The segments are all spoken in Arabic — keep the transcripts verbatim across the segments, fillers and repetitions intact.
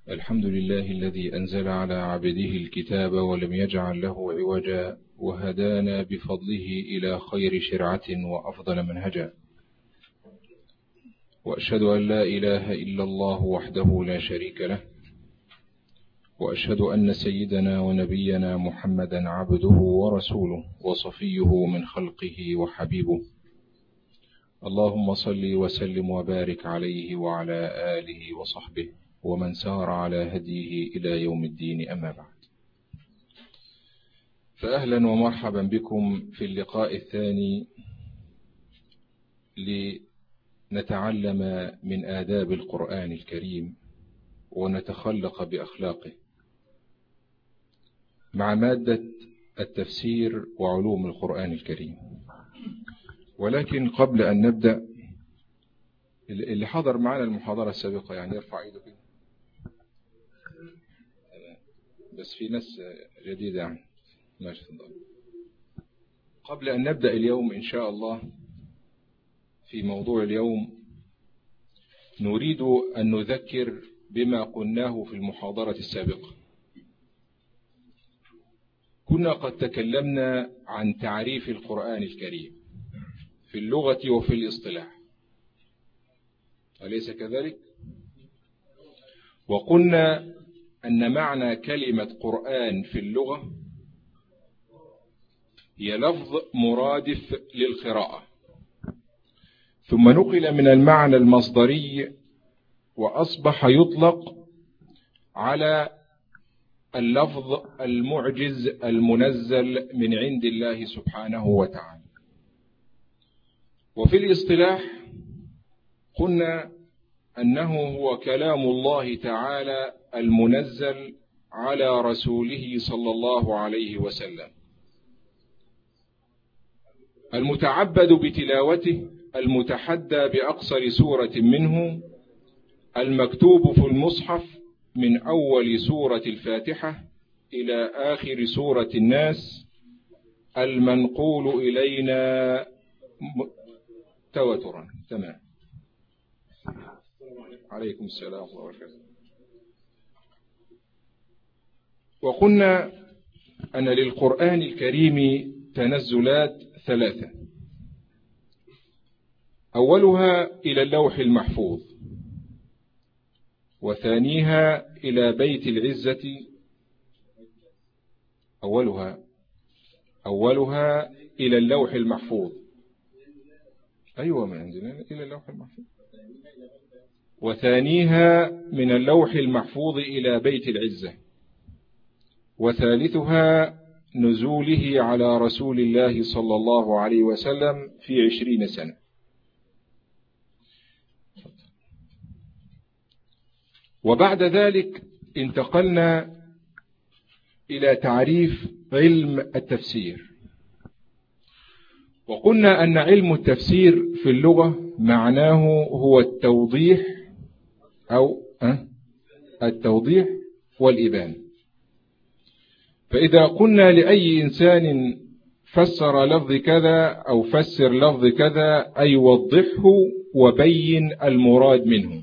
الحمد لله الذي أنزل على عبده الكتاب ولم يجعل له عوجا وهدانا بفضله إلى خير شرعة وأفضل منهجا، وأشهد أن لا إله إلا الله وحده لا شريك له، وأشهد أن سيدنا ونبينا محمدا عبده ورسوله وصفيه من خلقه وحبيبه. اللهم صل وسلم وبارك عليه وعلى آله وصحبه ومن سار على هديه إلى يوم الدين، أما بعد. فأهلا ومرحبا بكم في اللقاء الثاني لنتعلم من آداب القرآن الكريم ونتخلق بأخلاقه مع مادة التفسير وعلوم القرآن الكريم. ولكن قبل أن نبدأ، اللي حضر معنا المحاضرة السابقة يعني يرفع ايده كده، بس في ناس جديدة يعني ماشي. قبل أن نبدأ اليوم إن شاء الله في موضوع اليوم، نريد أن نذكر بما قلناه في المحاضرة السابقة. كنا قد تكلمنا عن تعريف القرآن الكريم في اللغة وفي الاصطلاح، أليس كذلك؟ وقلنا أن معنى كلمة قرآن في اللغة هي لفظ مرادف للقراءة، ثم نقل من المعنى المصدري وأصبح يطلق على اللفظ المعجز المنزل من عند الله سبحانه وتعالى. وفي الاصطلاح قلنا أنه هو كلام الله تعالى المنزل على رسوله صلى الله عليه وسلم، المتعبد بتلاوته، المتحدى بأقصر سورة منه، المكتوب في المصحف من أول سورة الفاتحة إلى آخر سورة الناس، المنقول إلينا تواترا. تمام. عليكم السلام ورحمة الله وبركاته. وقلنا أن للقرآن الكريم تنزلات ثلاثة، أولها إلى اللوح المحفوظ، وثانيها إلى بيت العزة. أولها أولها إلى اللوح المحفوظ، أيوة من عندنا إلى اللوح المحفوظ، وثانيها من اللوح المحفوظ إلى بيت العزة، وثالثها نزوله على رسول الله صلى الله عليه وسلم في عشرين سنة. وبعد ذلك انتقلنا إلى تعريف علم التفسير، وقلنا أن علم التفسير في اللغة معناه هو التوضيح أو التوضيح والإبان. فإذا قلنا لأي إنسان فسر لفظ كذا أو فسر لفظ كذا، أي وضحه وبين المراد منه.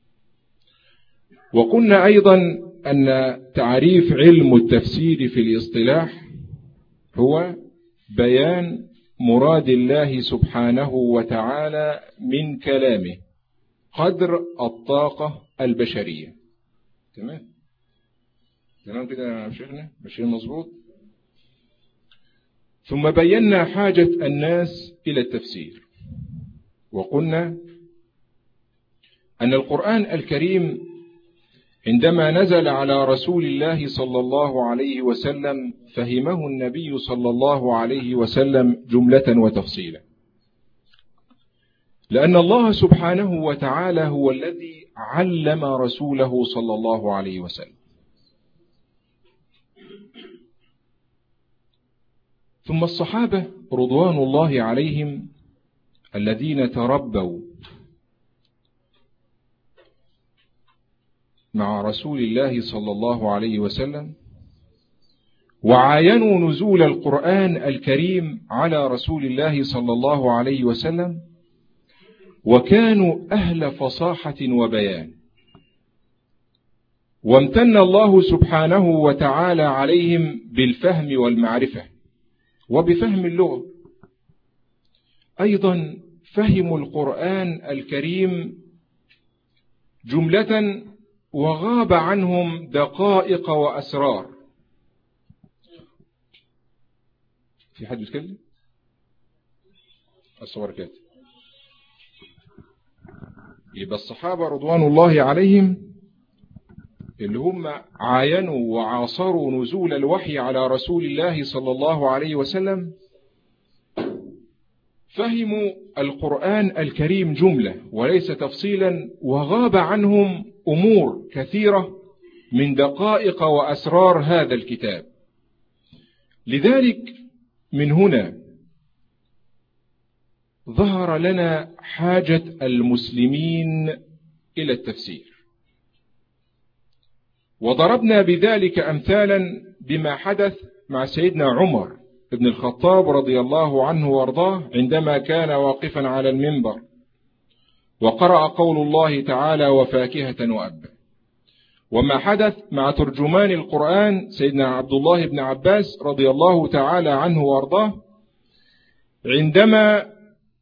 وقلنا أيضا أن تعريف علم التفسير في الاصطلاح هو بيان مراد الله سبحانه وتعالى من كلامه قدر الطاقة البشرية. تمام تمام كده يا شيخنا، ماشيين مظبوط. ثم بينا حاجة الناس إلى التفسير، وقلنا أن القرآن الكريم عندما نزل على رسول الله صلى الله عليه وسلم فهمه النبي صلى الله عليه وسلم جملة وتفصيلا، لأن الله سبحانه وتعالى هو الذي علم رسوله صلى الله عليه وسلم. ثم الصحابة رضوان الله عليهم الذين تربوا مع رسول الله صلى الله عليه وسلم وعاينوا نزول القرآن الكريم على رسول الله صلى الله عليه وسلم، وكانوا أهل فصاحة وبيان، وامتن الله سبحانه وتعالى عليهم بالفهم والمعرفة وبفهم اللغة. أيضا فهموا القرآن الكريم جملة وغاب عنهم دقائق وأسرار. في حد يتكلم؟ الصور كده. يبقى الصحابة رضوان الله عليهم اللي هم عاينوا وعاصروا نزول الوحي على رسول الله صلى الله عليه وسلم فهموا القرآن الكريم جملة وليس تفصيلا، وغاب عنهم أمور كثيرة من دقائق وأسرار هذا الكتاب. لذلك من هنا ظهر لنا حاجة المسلمين إلى التفسير، وضربنا بذلك أمثالا بما حدث مع سيدنا عمر بن الخطاب رضي الله عنه وارضاه عندما كان واقفا على المنبر وقرأ قول الله تعالى وفاكهة وأبا، وما حدث مع ترجمان القرآن سيدنا عبد الله بن عباس رضي الله تعالى عنه وارضاه عندما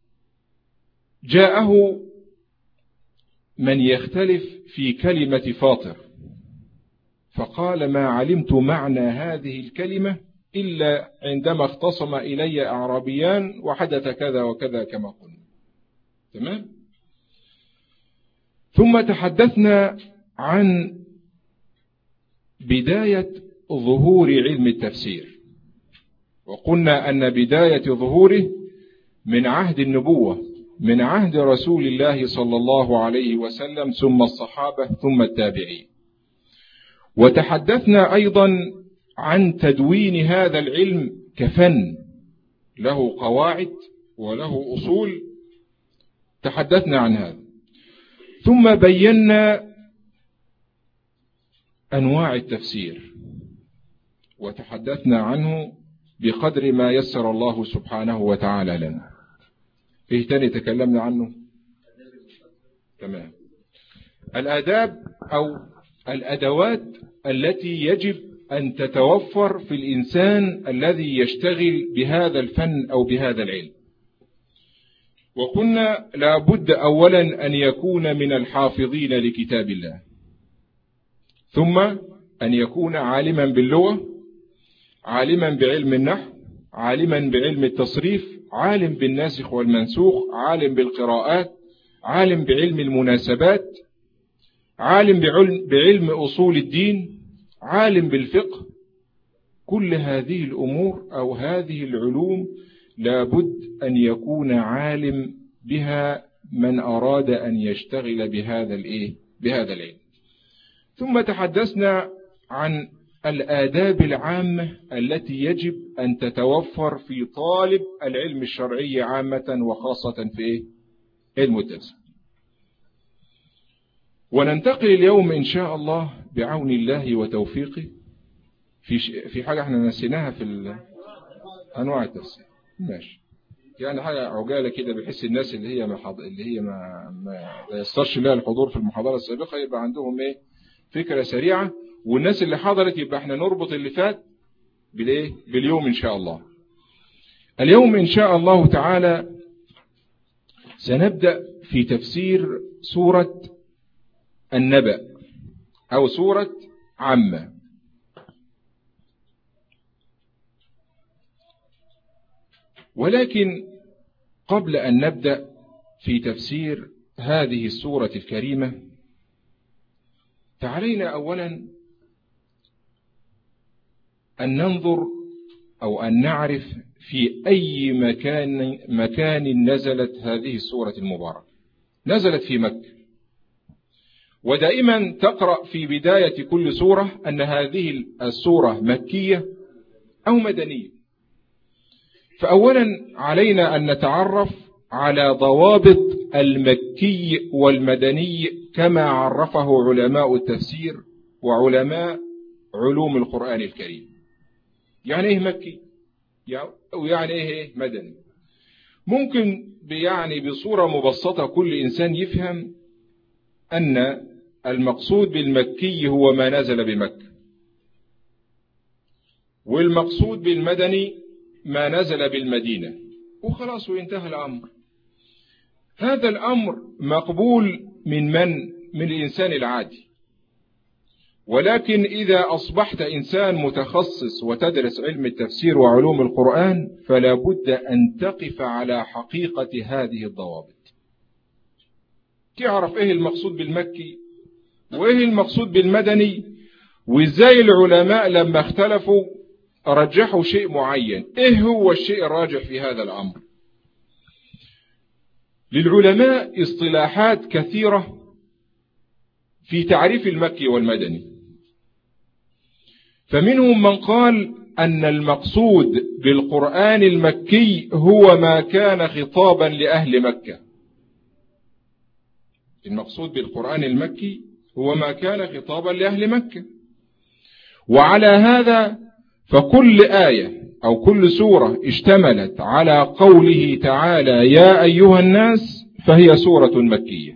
جاءه من يختلف في كلمة فاطر فقال ما علمت معنى هذه الكلمة إلا عندما اختصم إلي أعرابيان وحدث كذا وكذا كما قلنا. تمام؟ ثم تحدثنا عن بداية ظهور علم التفسير، وقلنا أن بداية ظهوره من عهد النبوة، من عهد رسول الله صلى الله عليه وسلم ثم الصحابة ثم التابعين. وتحدثنا أيضا عن تدوين هذا العلم كفن له قواعد وله أصول، تحدثنا عن هذا. ثم بينا أنواع التفسير وتحدثنا عنه بقدر ما يسر الله سبحانه وتعالى لنا. إيه تاني تكلمنا عنه؟ تمام. الآداب أو الأدوات التي يجب أن تتوفر في الإنسان الذي يشتغل بهذا الفن أو بهذا العلم. وقلنا لا بد أولا أن يكون من الحافظين لكتاب الله، ثم أن يكون عالما باللغة، عالما بعلم النحو، عالما بعلم التصريف، عالم بالناسخ والمنسوخ، عالم بالقراءات، عالم بعلم المناسبات، عالم بعلم, بعلم أصول الدين، عالم بالفقه. كل هذه الأمور أو هذه العلوم لابد أن يكون عالم بها من أراد أن يشتغل بهذا الإيه؟ بهذا العلم. ثم تحدثنا عن الآداب العامة التي يجب أن تتوفر في طالب العلم الشرعي عامة وخاصة في علم التفسير. وننتقل اليوم إن شاء الله بعون الله وتوفيقه في في حاجة احنا نسيناها في أنواع التفسير. ماشي، يعني حاجة عجالة كده بحس الناس اللي هي ما اللي هي ما ما يسترش لها الحضور في المحاضرة السابقة يبقى عندهم ايه فكرة سريعة، والناس اللي حضرت يبقى احنا نربط اللي فات بالايه باليوم إن شاء الله. اليوم إن شاء الله تعالى سنبدأ في تفسير سورة النبأ أو سورة عامة. ولكن قبل أن نبدأ في تفسير هذه السورة الكريمة فعلينا أولا أن ننظر أو أن نعرف في أي مكان مكان نزلت هذه السورة المباركة. نزلت في مكة، ودائما تقرأ في بداية كل سورة أن هذه السورة مكية أو مدنية. فأولا علينا أن نتعرف على ضوابط المكي والمدني كما عرفه علماء التفسير وعلماء علوم القرآن الكريم. يعني ايه مكي ويعني ايه مدني؟ ممكن يعني بصورة مبسطة كل إنسان يفهم أن المقصود بالمكي هو ما نزل بمكة، والمقصود بالمدني ما نزل بالمدينة، وخلاص وانتهى الأمر. هذا الأمر مقبول من من؟ من الإنسان العادي. ولكن إذا أصبحت إنسان متخصص وتدرس علم التفسير وعلوم القرآن فلا بد أن تقف على حقيقة هذه الضوابط، تعرف إيه المقصود بالمكي وإيه المقصود بالمدني، وإزاي العلماء لما اختلفوا رجحوا شيء معين. إيه هو الشيء الراجح في هذا الأمر؟ للعلماء اصطلاحات كثيرة في تعريف المكي والمدني، فمنهم من قال أن المقصود بالقرآن المكي هو ما كان خطابا لأهل مكة. المقصود بالقرآن المكي هو ما كان خطابا لأهل مكة، وعلى هذا فكل آية أو كل سورة اشتملت على قوله تعالى يا أيها الناس فهي سورة مكية.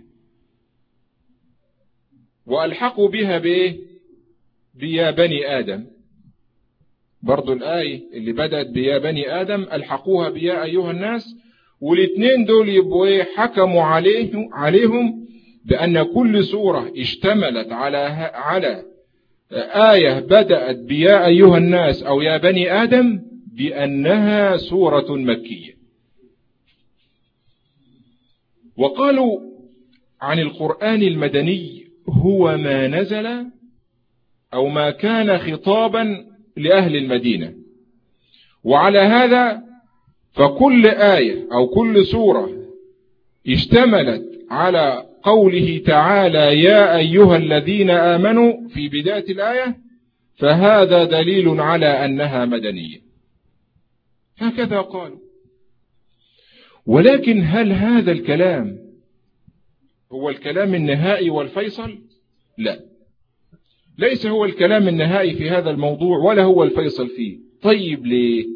وألحقوا بها بإيه؟ بيا بني آدم، برضو الآية اللي بدأت بيا بني آدم ألحقوها بيا أيها الناس، والاثنين دول يبقوا حكموا عليه عليهم بأن كل سورة اشتملت على على آية بدأت بيا أيها الناس أو يا بني آدم بأنها سورة مكية. وقالوا عن القرآن المدني هو ما نزل أو ما كان خطابا لأهل المدينة، وعلى هذا فكل آية أو كل سورة اشتملت على قوله تعالى يا أيها الذين آمنوا في بداية الآية فهذا دليل على أنها مدنية. هكذا قالوا. ولكن هل هذا الكلام هو الكلام النهائي والفيصل؟ لا، ليس هو الكلام النهائي في هذا الموضوع ولا هو الفيصل فيه. طيب ليه؟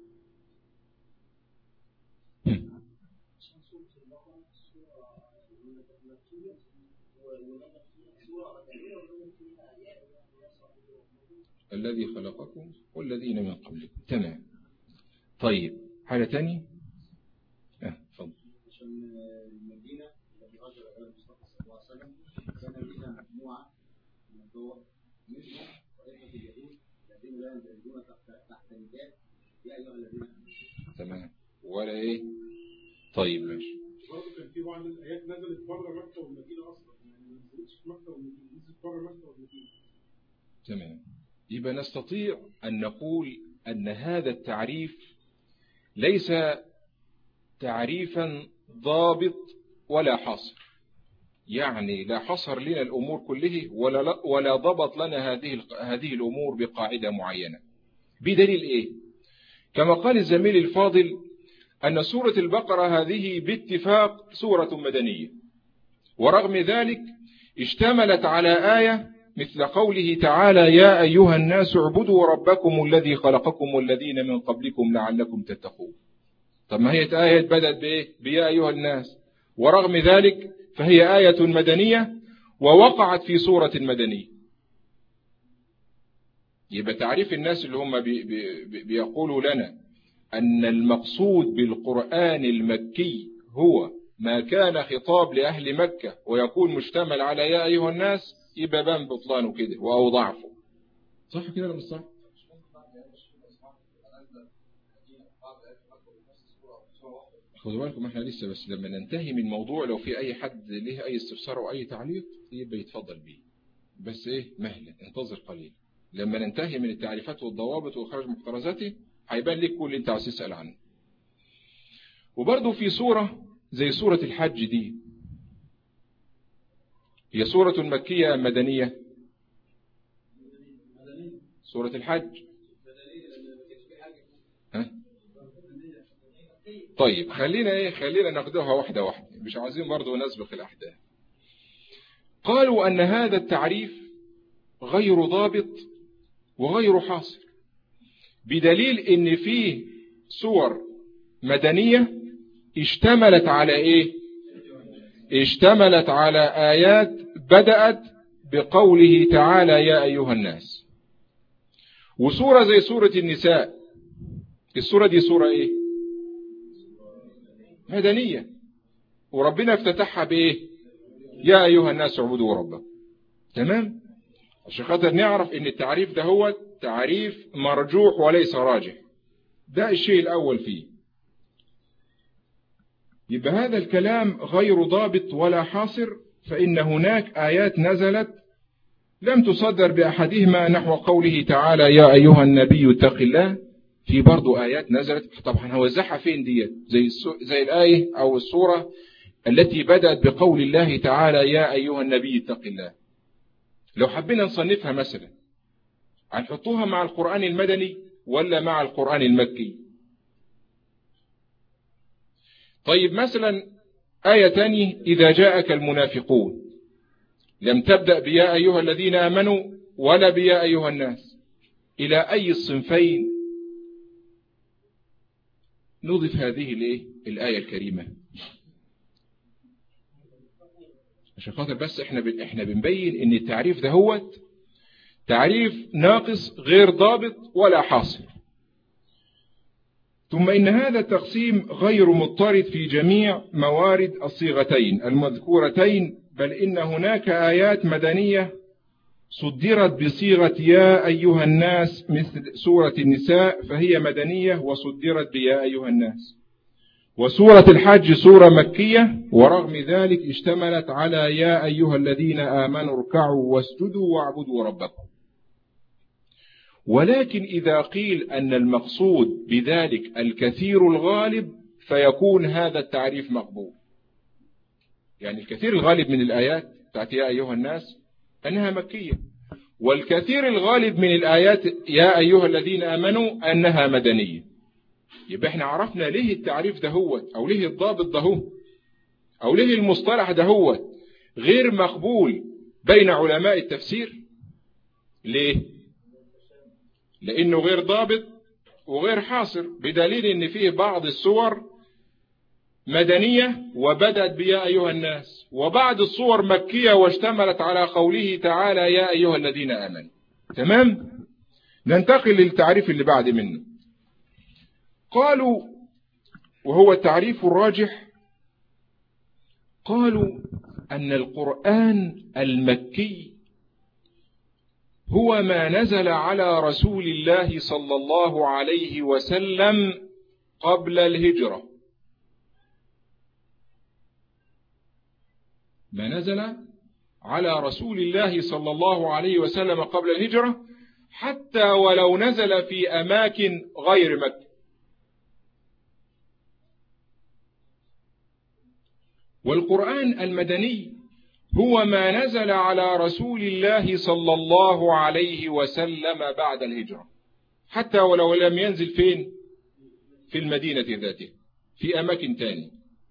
الذي خلقكم والذين من قبلكم. تمام. طيب حاجة تانية؟ اه فضل. عشان المدينة التي هاجر إليها المصطفى صلى الله عليه وسلم كان فيها مجموعة من الدول منهم طائفة اليهود الذين لا يندرجون تحت نداء يا أيها الذين آمنوا. تمام. ولا إيه؟ طيب ماشي. برضه كان في بعض الآيات نزلت بره مكة والمدينة أصلا، يعني ما نزلتش في مكة والمدينة، نزلت بره مكة والمدينة. تمام. يبقى نستطيع أن نقول أن هذا التعريف ليس تعريفا ضابط ولا حصر، يعني لا حصر لنا الأمور كله ولا ولا ضبط لنا هذه هذه الأمور بقاعدة معينة. بدليل إيه؟ كما قال الزميل الفاضل أن سورة البقرة هذه باتفاق سورة مدنية، ورغم ذلك اشتملت على آية مثل قوله تعالى يا أيها الناس اعبدوا ربكم الذي خلقكم والذين من قبلكم لعلكم تتقون. طب ما هي آية بدأت بإيه؟ بيا أيها الناس، ورغم ذلك فهي آية مدنية ووقعت في سورة مدنية. يبقى تعريف الناس اللي هم بي بي بيقولوا لنا أن المقصود بالقرآن المكي هو ما كان خطاب لأهل مكة ويكون مشتمل على يا أيها الناس، يبقى بان بطلانه كده أو ضعفه. صح كده ولا مش صح؟ خدوا بالكم احنا لسه بس لما ننتهي من الموضوع لو في أي حد له أي استفسار أو أي تعليق يبقى يتفضل به، بس إيه مهلا انتظر قليل. لما ننتهي من التعريفات والضوابط وإخراج محترزاته هيبان لك كل اللي انت عايز تسأل عنه. وبرضه في سورة زي سورة الحج دي، هي سورة مكية مدنية؟ سورة الحج ها؟ طيب خلينا ايه خلينا ناخدوها واحدة واحدة، مش عايزين برضه نسبق الأحداث. قالوا أن هذا التعريف غير ضابط وغير حاصر، بدليل ان فيه سور مدنية اشتملت على ايه؟ اشتملت على آيات بدأت بقوله تعالى يا أيها الناس. وسورة زي سورة النساء، السورة دي سورة ايه؟ مدنية، وربنا افتتحها بايه؟ يا أيها الناس اعبدوا ربكم. تمام؟ عشان خاطر نعرف ان التعريف ده هو تعريف مرجوح وليس راجح. ده الشيء الأول فيه. يبقى هذا الكلام غير ضابط ولا حاصر، فإن هناك آيات نزلت لم تصدر بأحدهما نحو قوله تعالى يا أيها النبي اتق الله. في برضو آيات نزلت، طبعا هوزعها فين ديت؟ زي, زي الآية أو السورة التي بدأت بقول الله تعالى يا أيها النبي اتق الله. لو حبينا نصنفها مثلا هنحطوها مع القرآن المدني ولا مع القرآن المكي؟ طيب مثلا آية تانية إذا جاءك المنافقون لم تبدأ بيا أيها الذين آمنوا ولا بيا أيها الناس. إلى أي الصنفين نضيف هذه الآية الكريمة؟ عشان خاطر بس احنا احنا بنبين ان التعريف ده هو تعريف ناقص غير ضابط ولا حاصل. ثم إن هذا التقسيم غير مضطرد في جميع موارد الصيغتين المذكورتين، بل إن هناك آيات مدنية صدرت بصيغة يا أيها الناس مثل سورة النساء فهي مدنية وصدرت بيا أيها الناس، وسورة الحج سورة مكية ورغم ذلك اشتملت على يا أيها الذين آمنوا اركعوا واسجدوا واعبدوا ربكم. ولكن إذا قيل أن المقصود بذلك الكثير الغالب فيكون هذا التعريف مقبول. يعني الكثير الغالب من الآيات بتاعت يا أيها الناس أنها مكية، والكثير الغالب من الآيات يا أيها الذين آمنوا أنها مدنية. يبقى احنا عرفنا ليه التعريف ده هو أو ليه الضابط ده هو أو ليه المصطلح ده هو غير مقبول بين علماء التفسير. ليه؟ لأنه غير ضابط وغير حاصر، بدليل أن فيه بعض السور مدنية وبدأت بيا أيها الناس، وبعض السور مكية واشتملت على قوله تعالى يا أيها الذين آمنوا. تمام؟ ننتقل للتعريف اللي بعد منه. قالوا وهو التعريف الراجح، قالوا أن القرآن المكي هو ما نزل على رسول الله صلى الله عليه وسلم قبل الهجرة، ما نزل على رسول الله صلى الله عليه وسلم قبل الهجرة حتى ولو نزل في أماكن غير مكة. والقرآن المدني هو ما نزل على رسول الله صلى الله عليه وسلم بعد الهجرة حتى ولو لم ينزل فين؟ في المدينة ذاته، في أماكن تاني.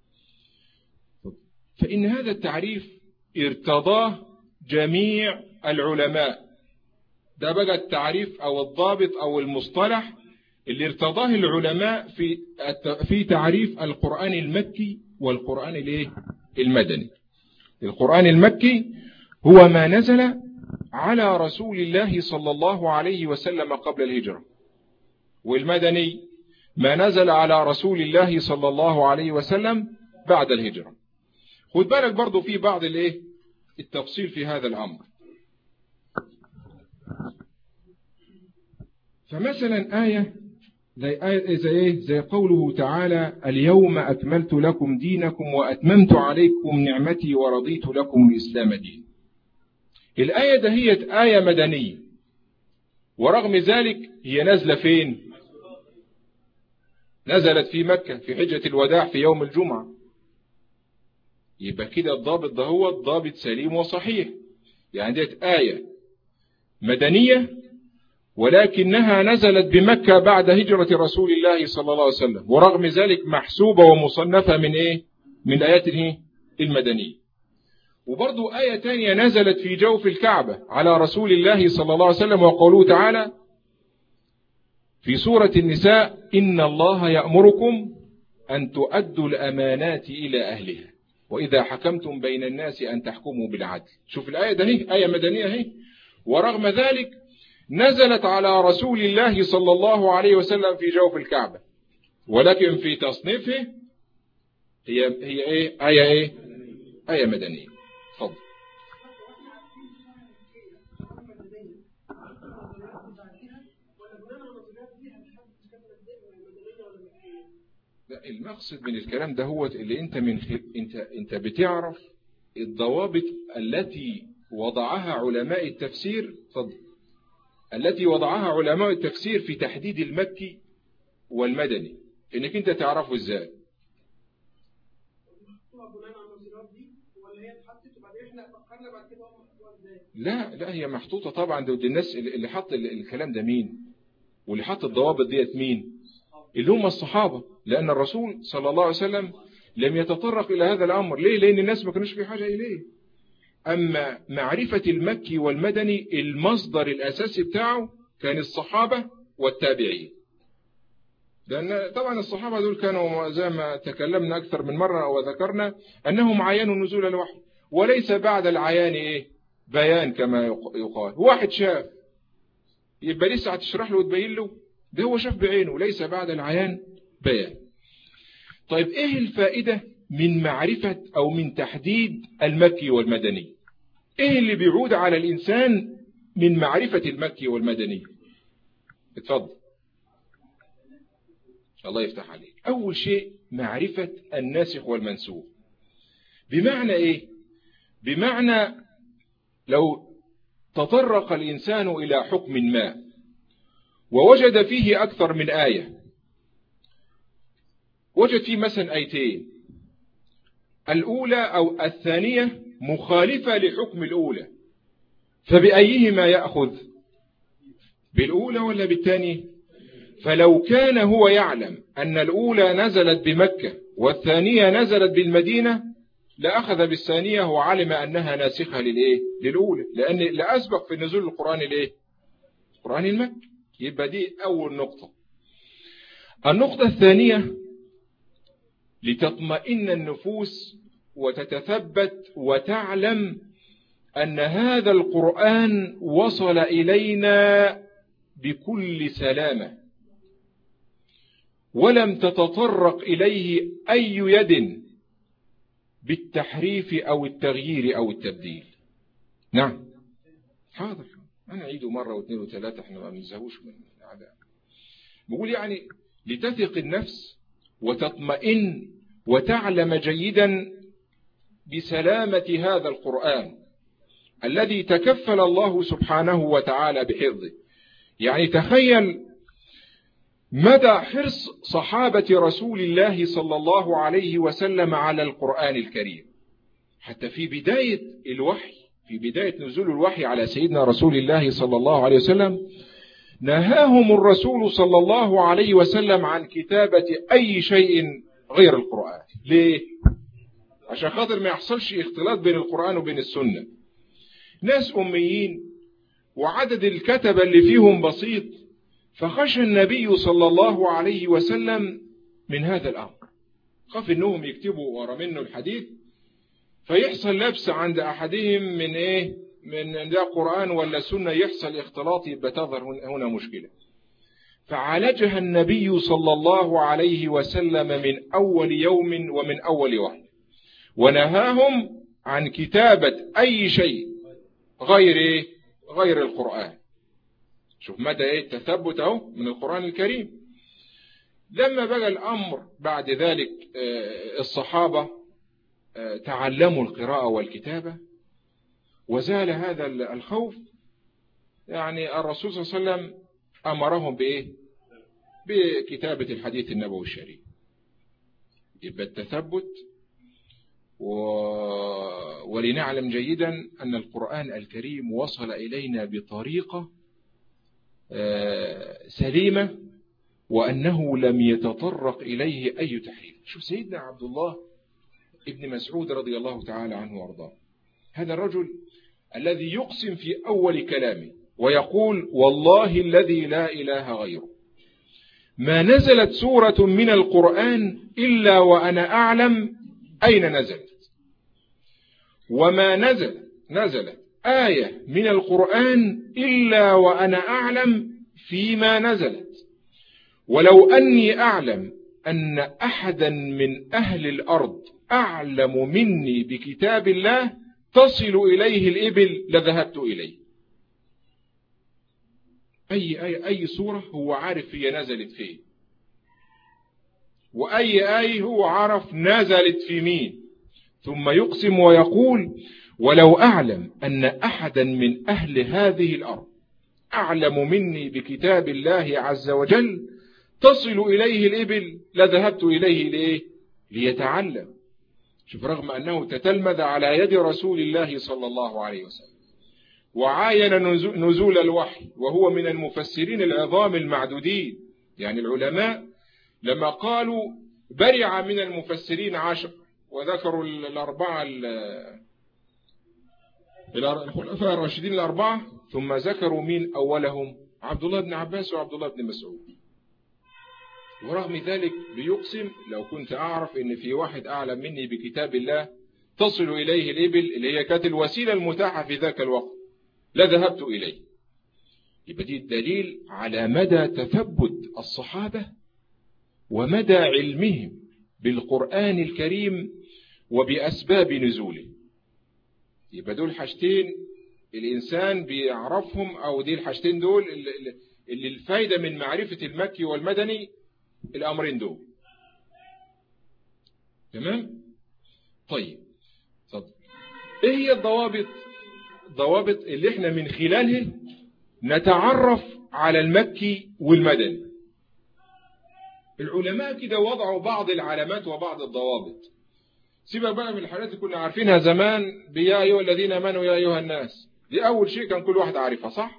فإن هذا التعريف ارتضاه جميع العلماء. ده بقى التعريف أو الضابط أو المصطلح اللي ارتضاه العلماء في في تعريف القرآن المكي والقرآن الايه؟ المدني. القرآن المكي هو ما نزل على رسول الله صلى الله عليه وسلم قبل الهجرة، والمدني ما نزل على رسول الله صلى الله عليه وسلم بعد الهجرة. خد بالك برضو في بعض الايه التفصيل في هذا الأمر. فمثلا آية زي آية زي ايه زي قوله تعالى اليوم أكملت لكم دينكم وأتممت عليكم نعمتي ورضيت لكم الإسلام دين. الآية ده هي آية مدنية، ورغم ذلك هي نازلة فين؟ نزلت في مكة في حجة الوداع في يوم الجمعة. يبقى كده الضابط ده هو الضابط سليم وصحيح. يعني ديت آية مدنية ولكنها نزلت بمكة بعد هجرة رسول الله صلى الله عليه وسلم، ورغم ذلك محسوبة ومصنفة من ايه؟ من آيات المدنية. وبرضو آية تانية نزلت في جوف الكعبة على رسول الله صلى الله عليه وسلم، وقوله تعالى في سورة النساء إن الله يأمركم أن تؤدوا الأمانات إلى أهلها. وإذا حكمتم بين الناس أن تحكموا بالعدل. شوف الآية ده هي آية مدنية هي، ورغم ذلك نزلت على رسول الله صلى الله عليه وسلم في جوف الكعبة، ولكن في تصنيفه هي هي ايه آية ايه آية مدنية. تفضل. لا، المقصد من الكلام ده هو اللي انت من خ... انت انت بتعرف الضوابط التي وضعها علماء التفسير. تفضل. التي وضعها علماء التفسير في تحديد المكي والمدني، انك انت تعرفه ازاي. لا لا هي محطوطة طبعا. ده الناس اللي حط الكلام ده مين، واللي حط الضوابط ديت مين؟ اللي هم الصحابة. لأن الرسول صلى الله عليه وسلم لم يتطرق إلى هذا الأمر. ليه؟ لأن الناس ما كانوش في حاجة إليه. أما معرفة المكي والمدني المصدر الأساسي بتاعه كان الصحابة والتابعين. لأن طبعا الصحابة دول كانوا زي ما تكلمنا أكثر من مرة وذكرنا أنهم عينوا نزول الوحي، وليس بعد العيان إيه بيان كما يقال. واحد شاف يبقى لسه هتشرح له وتبين له؟ ده هو شاف بعينه، ليس بعد العيان بيان. طيب إيه الفائدة من معرفة أو من تحديد المكي والمدني؟ إيه اللي بيعود على الإنسان من معرفة المكي والمدني؟ اتفضل. الله يفتح عليك. أول شيء معرفة الناسخ والمنسوخ. بمعنى إيه؟ بمعنى لو تطرق الإنسان إلى حكم ما ووجد فيه أكثر من آية، وجد فيه مثلا آيتين، الأولى أو الثانية مخالفة لحكم الأولى، فبأيهما يأخذ؟ بالأولى ولا بالثانية؟ فلو كان هو يعلم أن الأولى نزلت بمكة والثانية نزلت بالمدينة لأخذ بالثانية وعلم أنها ناسخة للإيه؟ للأولى، لأن لأسبق في نزول القرآن الإيه؟ القرآن المكي. يبقى دي أول نقطة. النقطة الثانية لتطمئن النفوس وتتثبت وتعلم أن هذا القرآن وصل إلينا بكل سلامة، ولم تتطرق إليه أي يد بالتحريف أو التغيير أو التبديل. نعم حاضر، أنا أعيده مرة واثنين وثلاثة، احنا ما بنزهوش من الأعداء. بقول يعني لتثق النفس وتطمئن وتعلم جيدا بسلامة هذا القرآن الذي تكفل الله سبحانه وتعالى بحفظه. يعني تخيل مدى حرص صحابة رسول الله صلى الله عليه وسلم على القرآن الكريم. حتى في بداية الوحي، في بداية نزول الوحي على سيدنا رسول الله صلى الله عليه وسلم، نهاهم الرسول صلى الله عليه وسلم عن كتابة أي شيء غير القرآن. ليه؟ عشان خاطر ما يحصلش اختلاط بين القرآن وبين السنة. ناس أميين وعدد الكتبة اللي فيهم بسيط، فخشى النبي صلى الله عليه وسلم من هذا الأمر. خاف انهم يكتبوا ورا منه الحديث فيحصل لبس عند أحدهم من إيه؟ من ده قرآن ولا سنة، يحصل اختلاط، يبقى تظهر هنا مشكلة. فعالجها النبي صلى الله عليه وسلم من أول يوم ومن أول وحي، ونهاهم عن كتابة أي شيء غير إيه؟ غير القرآن. شوف مدى إيه التثبت أهو من القرآن الكريم. لما بقى الأمر بعد ذلك الصحابة تعلموا القراءة والكتابة وزال هذا الخوف، يعني الرسول صلى الله عليه وسلم أمرهم بإيه؟ بكتابة الحديث النبوي الشريف. يبقى التثبت و... ولنعلم جيدا أن القرآن الكريم وصل إلينا بطريقة سليمة، وأنه لم يتطرق إليه أي تحريف. شوف سيدنا عبد الله ابن مسعود رضي الله تعالى عنه وارضاه، هذا الرجل الذي يقسم في أول كلامه ويقول والله الذي لا إله غيره ما نزلت سورة من القرآن إلا وأنا أعلم أين نزلت. وما نزل نزلت آية من القرآن إلا وأنا أعلم فيما نزلت، ولو أني أعلم أن أحدا من أهل الأرض أعلم مني بكتاب الله تصل إليه الإبل لذهبت إليه. أي, أي, أي سورة هو عارف هي نزلت فيه، وأي آية هو عارف نزلت في مين. ثم يقسم ويقول ولو أعلم أن أحدا من أهل هذه الأرض أعلم مني بكتاب الله عز وجل تصل إليه الإبل لذهبت إليه ليه؟ ليتعلم. شوف، رغم أنه تتلمذ على يد رسول الله صلى الله عليه وسلم وعاين نزول الوحي، وهو من المفسرين العظام المعدودين. يعني العلماء لما قالوا برع من المفسرين عشر وذكروا الأربعة الخلفاء الراشدين الأربعة، ثم ذكروا مين أولهم؟ عبد الله بن عباس وعبد الله بن مسعود. ورغم ذلك بيقسم لو كنت أعرف إن في واحد أعلم مني بكتاب الله تصل إليه الإبل، اللي هي كانت الوسيلة المتاحة في ذاك الوقت، لذهبت إليه. يبقى دي الدليل على مدى تثبت الصحابة ومدى علمهم بالقرآن الكريم وبأسباب نزوله. يبقى دول حاجتين الإنسان بيعرفهم، أو دي الحاجتين دول اللي الفايدة من معرفة المكي والمدني، الأمرين دول. تمام؟ طيب طب إيه هي الضوابط الضوابط اللي احنا من خلالها نتعرف على المكي والمدني؟ العلماء كده وضعوا بعض العلامات وبعض الضوابط. سيبك بقى من الحاجات اللي كنا عارفينها زمان، بيا أيها الذين آمنوا يا أيها الناس، دي أول شيء كان كل واحد عارفها، صح؟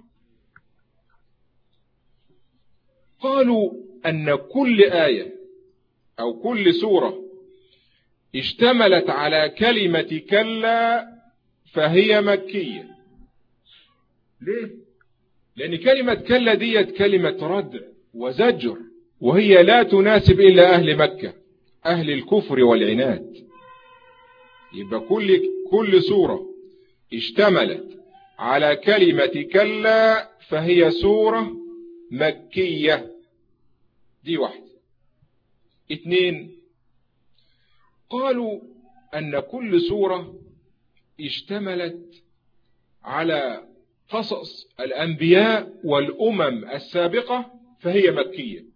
قالوا أن كل آية أو كل سورة اشتملت على كلمة كلا فهي مكية. ليه؟ لأن كلمة كلا ديت كلمة ردع وزجر، وهي لا تناسب إلا أهل مكة، أهل الكفر والعناد. يبقى كل كل سورة اشتملت على كلمة كلا فهي سورة مكية. دي واحدة. اثنين، قالوا أن كل سورة اشتملت على قصص الأنبياء والأمم السابقة فهي مكية.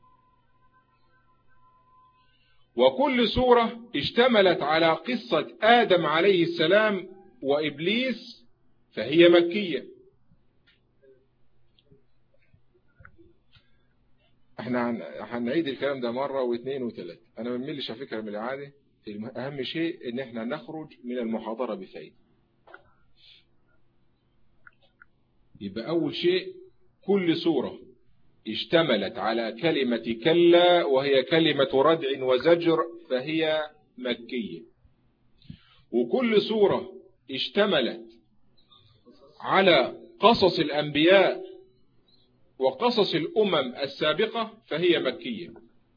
وكل سورة اشتملت على قصة آدم عليه السلام وإبليس فهي مكية. احنا هنعيد الكلام ده مرة واثنين وثلاثة، انا ما بملش على فكرة من العادة. اهم شيء ان احنا نخرج من المحاضرة بفائدة. يبقى اول شيء كل سورة اشتملت على كلمة كلا وهي كلمة ردع وزجر فهي مكية. وكل سورة اشتملت على قصص الأنبياء وقصص الأمم السابقة فهي مكية.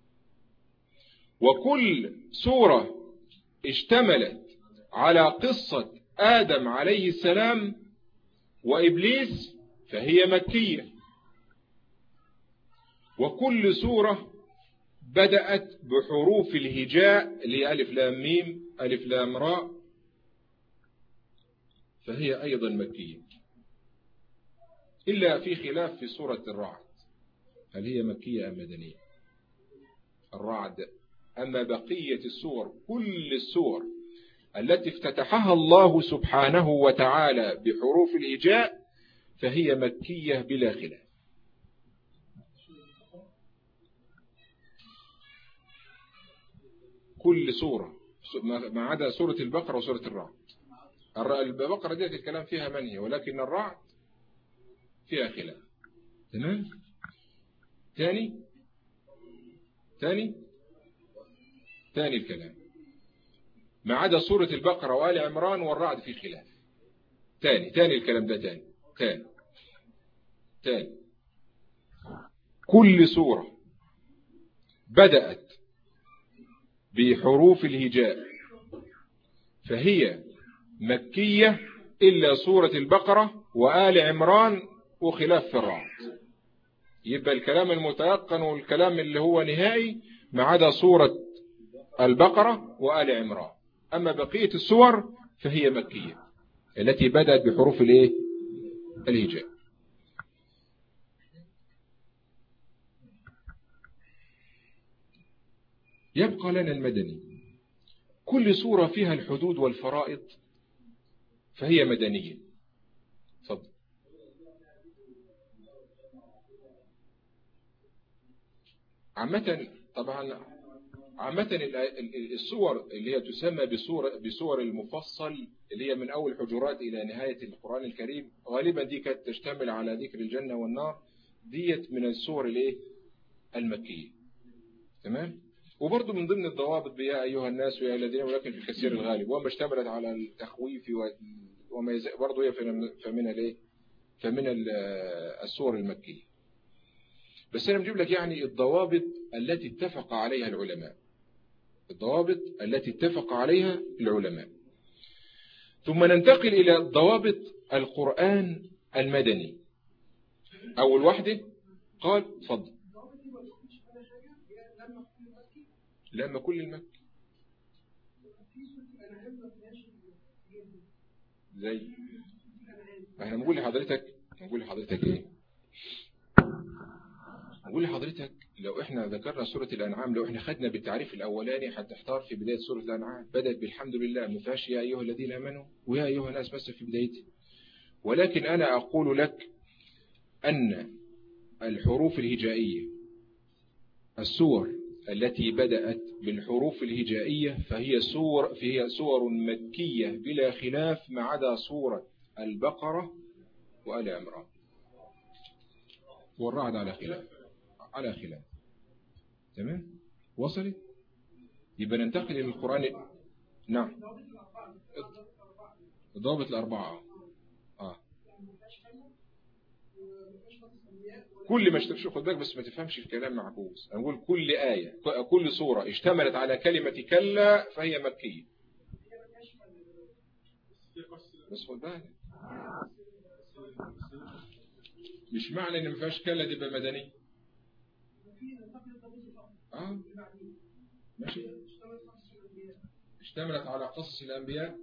وكل سورة اشتملت على قصة آدم عليه السلام وإبليس فهي مكية. وكل سورة بدأت بحروف الهجاء اللي ألف لام ميم ألف لام راء فهي أيضا مكية، إلا في خلاف في سورة الرعد، هل هي مكية أم مدنية؟ الرعد. أما بقية السور، كل السور التي افتتحها الله سبحانه وتعالى بحروف الهجاء فهي مكية بلا خلاف. كل سورة ما عدا سورة البقرة وسورة الرعد. البقرة ديت الكلام فيها منهي، ولكن الرعد فيها خلاف. تمام؟ تاني تاني تاني الكلام ما عدا سورة البقرة وآل عمران والرعد في خلاف. تاني تاني الكلام ده تاني تاني تاني كل سورة بدأت بحروف الهجاء فهي مكية إلا سورة البقرة وآل عمران وخلاف في الرعد. يبقى الكلام المتيقن والكلام اللي هو نهائي ما عدا سورة البقرة وآل عمران. أما بقية السور فهي مكية التي بدأت بحروف الايه الهجاء. يبقى لنا المدني. كل سورة فيها الحدود والفرائض فهي مدنية. تفضل. عامة طبعا عامة السور اللي هي تسمى بسور بسور المفصل اللي هي من أول حجرات إلى نهاية القرآن الكريم غالبا دي كانت تشتمل على ذكر الجنة والنار. ديت من السور الايه المكية. تمام. وبرضه من ضمن الضوابط بيا أيها الناس ويا الذين ولكن في الكثير الغالب وما اشتملت على التخويف وما برضه هي فمن الايه فمن السور المكية. بس أنا بجيب لك يعني الضوابط التي اتفق عليها العلماء. الضوابط التي اتفق عليها العلماء. ثم ننتقل إلى ضوابط القرآن المدني. أول واحدة قال تفضل. لما كل المكي زي احنا بنقول لحضرتك نقول لحضرتك ايه نقول لحضرتك لو احنا ذكرنا سورة الأنعام لو احنا خدنا بالتعريف الأولاني هتحتار في بداية سورة الأنعام بدأت بالحمد لله ما فيهاش يا أيها الذين آمنوا ويا أيها الناس بس في بدايتها. ولكن أنا أقول لك أن الحروف الهجائية السور التي بدأت بالحروف الهجائية فهي سور فهي سور مكية بلا خلاف ما عدا سورة البقرة وآل عمران والرعد على خلاف على خلاف. تمام وصلت. يبقى ننتقل إلى القرآن. نعم ضابط الأربعة. آه. كل ما اشتمش خد بالك بس ما تفهمش الكلام معكوس. أنا أقول كل آية كل سورة اشتملت على كلمة كلا فهي مكية. بس خد بالك مش معنى ان ما فيهاش كلا تبقى مدني. اه ماشي. اشتملت على قصص الانبياء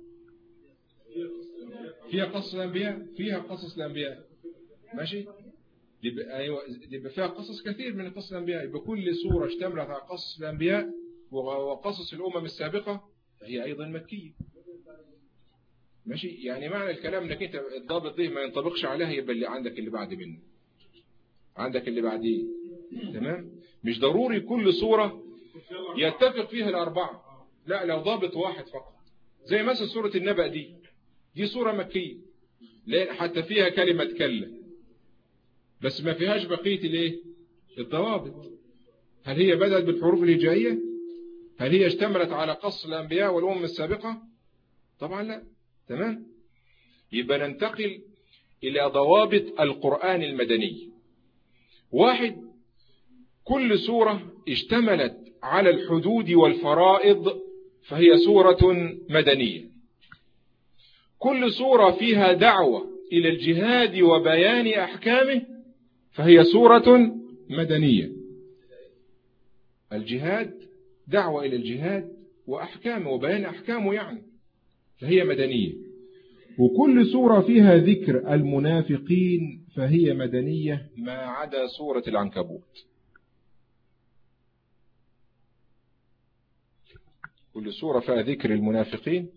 فيها قصص الانبياء فيها قصص الانبياء ماشي. يبقى ايوه يبقى فيها قصص كثير من قصص الانبياء. يبقى كل سوره اشتملت على قصص الانبياء وقصص الامم السابقه فهي ايضا مكيه ماشي. يعني معنى الكلام انك انت الضابط ده ما ينطبقش عليها يبقى اللي عندك اللي بعد منه عندك اللي بعديه. تمام. مش ضروري كل سورة يتفق فيها الأربعة. لا لو ضابط واحد فقط زي مثلا سورة النبأ دي دي سورة مكية لأن حتى فيها كلمة كلا بس ما فيهاش بقية الايه الضوابط. هل هي بدأت بالحروف الهجائية؟ هل هي اشتملت على قصص الأنبياء والأمم السابقة؟ طبعا لا. تمام. يبقى ننتقل إلى ضوابط القرآن المدني. واحد كل سورة اشتملت على الحدود والفرائض فهي سورة مدنية. كل سورة فيها دعوة إلى الجهاد وبيان أحكامه فهي سورة مدنية. الجهاد دعوة إلى الجهاد وأحكامه وبيان أحكامه يعني فهي مدنية. وكل سورة فيها ذكر المنافقين فهي مدنية ما عدا سورة العنكبوت. كل سورة فيها ذكر المنافقين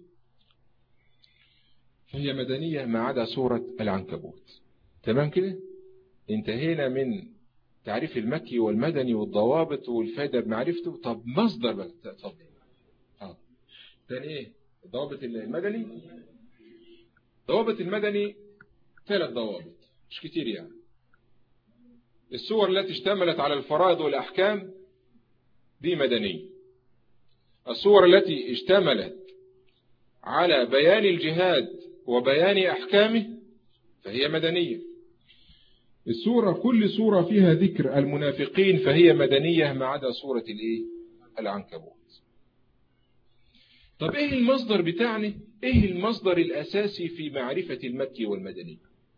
فهي مدنية ما عدا سورة العنكبوت. تمام كده. انتهينا من تعريف المكي والمدني والضوابط والفائدة بمعرفته. طب مصدر بقى تفضل. اه تاني ايه الضوابط المدني؟ ضوابط المدني ثلاث ضوابط مش كتير يعني. السور التي اشتملت على الفرائض والأحكام دي مدنية. السور التي اشتملت على بيان الجهاد وبيان أحكامه فهي مدنية. السورة كل سورة فيها ذكر المنافقين فهي مدنية ما عدا سورة الايه العنكبوت. طب ايه المصدر بتاعنا؟ ايه المصدر الاساسي في معرفة المكي والمدني؟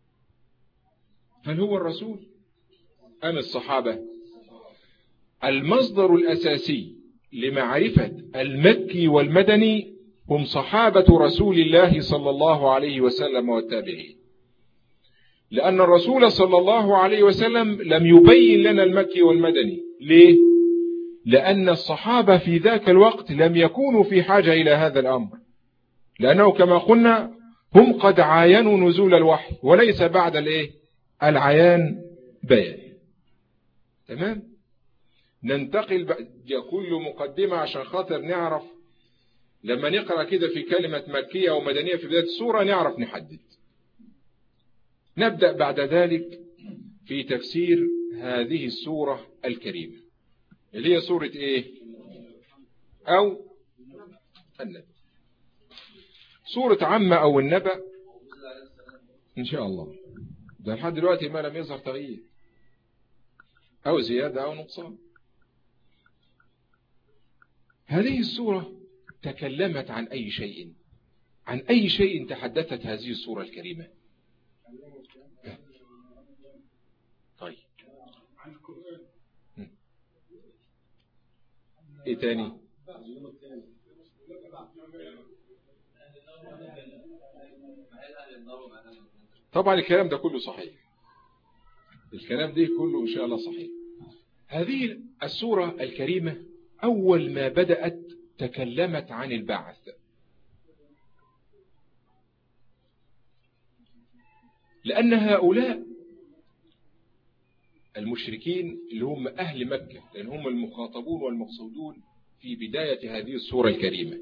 هل هو الرسول ام الصحابة؟ المصدر الاساسي لمعرفة المكي والمدني هم صحابة رسول الله صلى الله عليه وسلم والتابعين، لأن الرسول صلى الله عليه وسلم لم يبين لنا المكي والمدني. ليه؟ لأن الصحابة في ذاك الوقت لم يكونوا في حاجة إلى هذا الأمر، لأنه كما قلنا هم قد عاينوا نزول الوحي، وليس بعد الايه العيان بيان. تمام. ننتقل بقى كل مقدمة عشان خاطر نعرف لما نقرأ كده في كلمة مكية ومدنية في بداية السورة نعرف نحدد. نبدأ بعد ذلك في تفسير هذه السورة الكريمة اللي هي سورة ايه؟ او النبأ. سورة عم او النبأ ان شاء الله. ده لحد دلوقتي ما لم يظهر تغيير او زيادة او نقصان. هذه السورة تكلمت عن اي شيء؟ عن اي شيء تحدثت هذه السورة الكريمة؟ طيب ايه تاني؟ طبعا الكلام ده كله صحيح، الكلام ده كله ان شاء الله صحيح. هذه السورة الكريمة اول ما بدأت تكلمت عن البعث، لأن هؤلاء المشركين اللي هم أهل مكة، لأن هم المخاطبون والمقصودون في بداية هذه السورة الكريمة،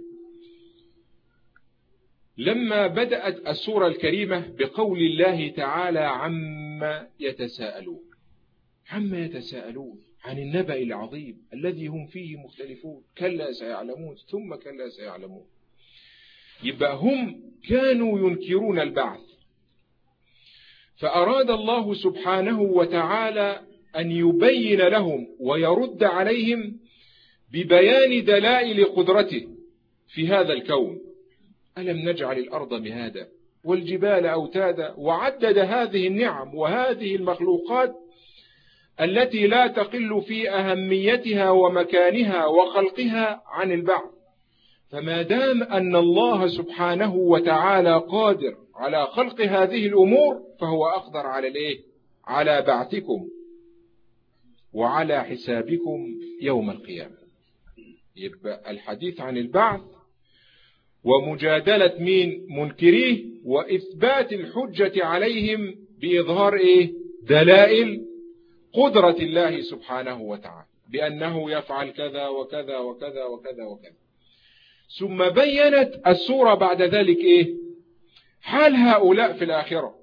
لما بدأت السورة الكريمة بقول الله تعالى عما يتساءلون. عما يتساءلون عن النبأ العظيم الذي هم فيه مختلفون، كلا سيعلمون ثم كلا سيعلمون. يبقى هم كانوا ينكرون البعث، فأراد الله سبحانه وتعالى أن يبين لهم ويرد عليهم ببيان دلائل قدرته في هذا الكون. ألم نجعل الأرض مهادا والجبال أوتادا، وعدد هذه النعم وهذه المخلوقات التي لا تقل في أهميتها ومكانها وخلقها عن البعث. فما دام أن الله سبحانه وتعالى قادر على خلق هذه الأمور فهو أقدر على الإيه؟ على بعثكم وعلى حسابكم يوم القيامة. يبقى الحديث عن البعث ومجادلة مين؟ منكريه، وإثبات الحجة عليهم بإظهار إيه؟ دلائل قدرة الله سبحانه وتعالى بأنه يفعل كذا وكذا وكذا وكذا وكذا. ثم بينت السورة بعد ذلك إيه؟ حال هؤلاء في الآخرة.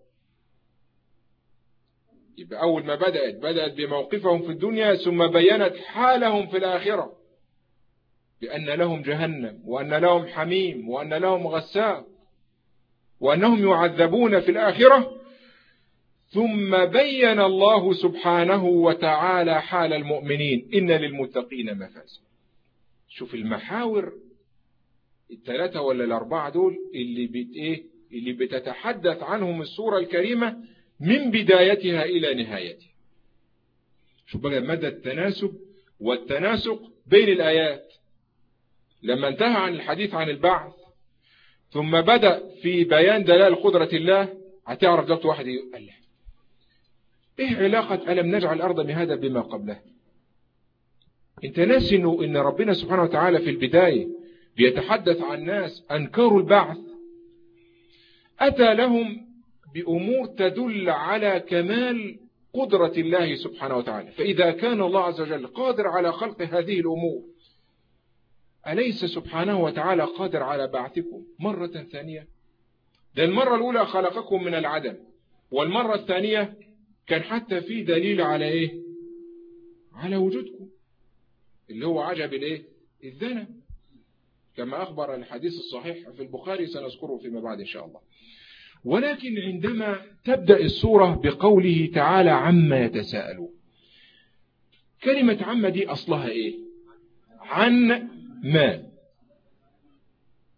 يبقى أول ما بدأت بدأت بموقفهم في الدنيا، ثم بينت حالهم في الآخرة بأن لهم جهنم وأن لهم حميم وأن لهم غساق وأنهم يعذبون في الآخرة. ثم بين الله سبحانه وتعالى حال المؤمنين، إن للمتقين مفازا. شوف المحاور الثلاثة ولا الأربعة دول اللي بت إيه اللي بتتحدث عنهم السورة الكريمة من بدايتها إلى نهايتها. شوف بقى مدى التناسب والتناسق بين الآيات. لما انتهى عن الحديث عن البعث ثم بدأ في بيان دلائل قدرة الله، هتعرف دلوقتي واحد يقول الله ايه علاقة ألم نجعل الأرض مهادا بما قبلها؟ انت ناسي انه ان ربنا سبحانه وتعالى في البداية بيتحدث عن ناس أنكروا البعث، أتى لهم بأمور تدل على كمال قدرة الله سبحانه وتعالى. فإذا كان الله عز وجل قادر على خلق هذه الأمور، أليس سبحانه وتعالى قادر على بعثكم مرة ثانية؟ ده المرة الأولى خلقكم من العدم، والمرة الثانية كان حتى في دليل على إيه؟ على وجودكم، اللي هو عجب الإيه؟ الذنب، كما أخبر الحديث الصحيح في البخاري، سنذكره فيما بعد إن شاء الله. ولكن عندما تبدأ السورة بقوله تعالى عما يتساءلون، كلمة عما دي أصلها إيه؟ عن ما.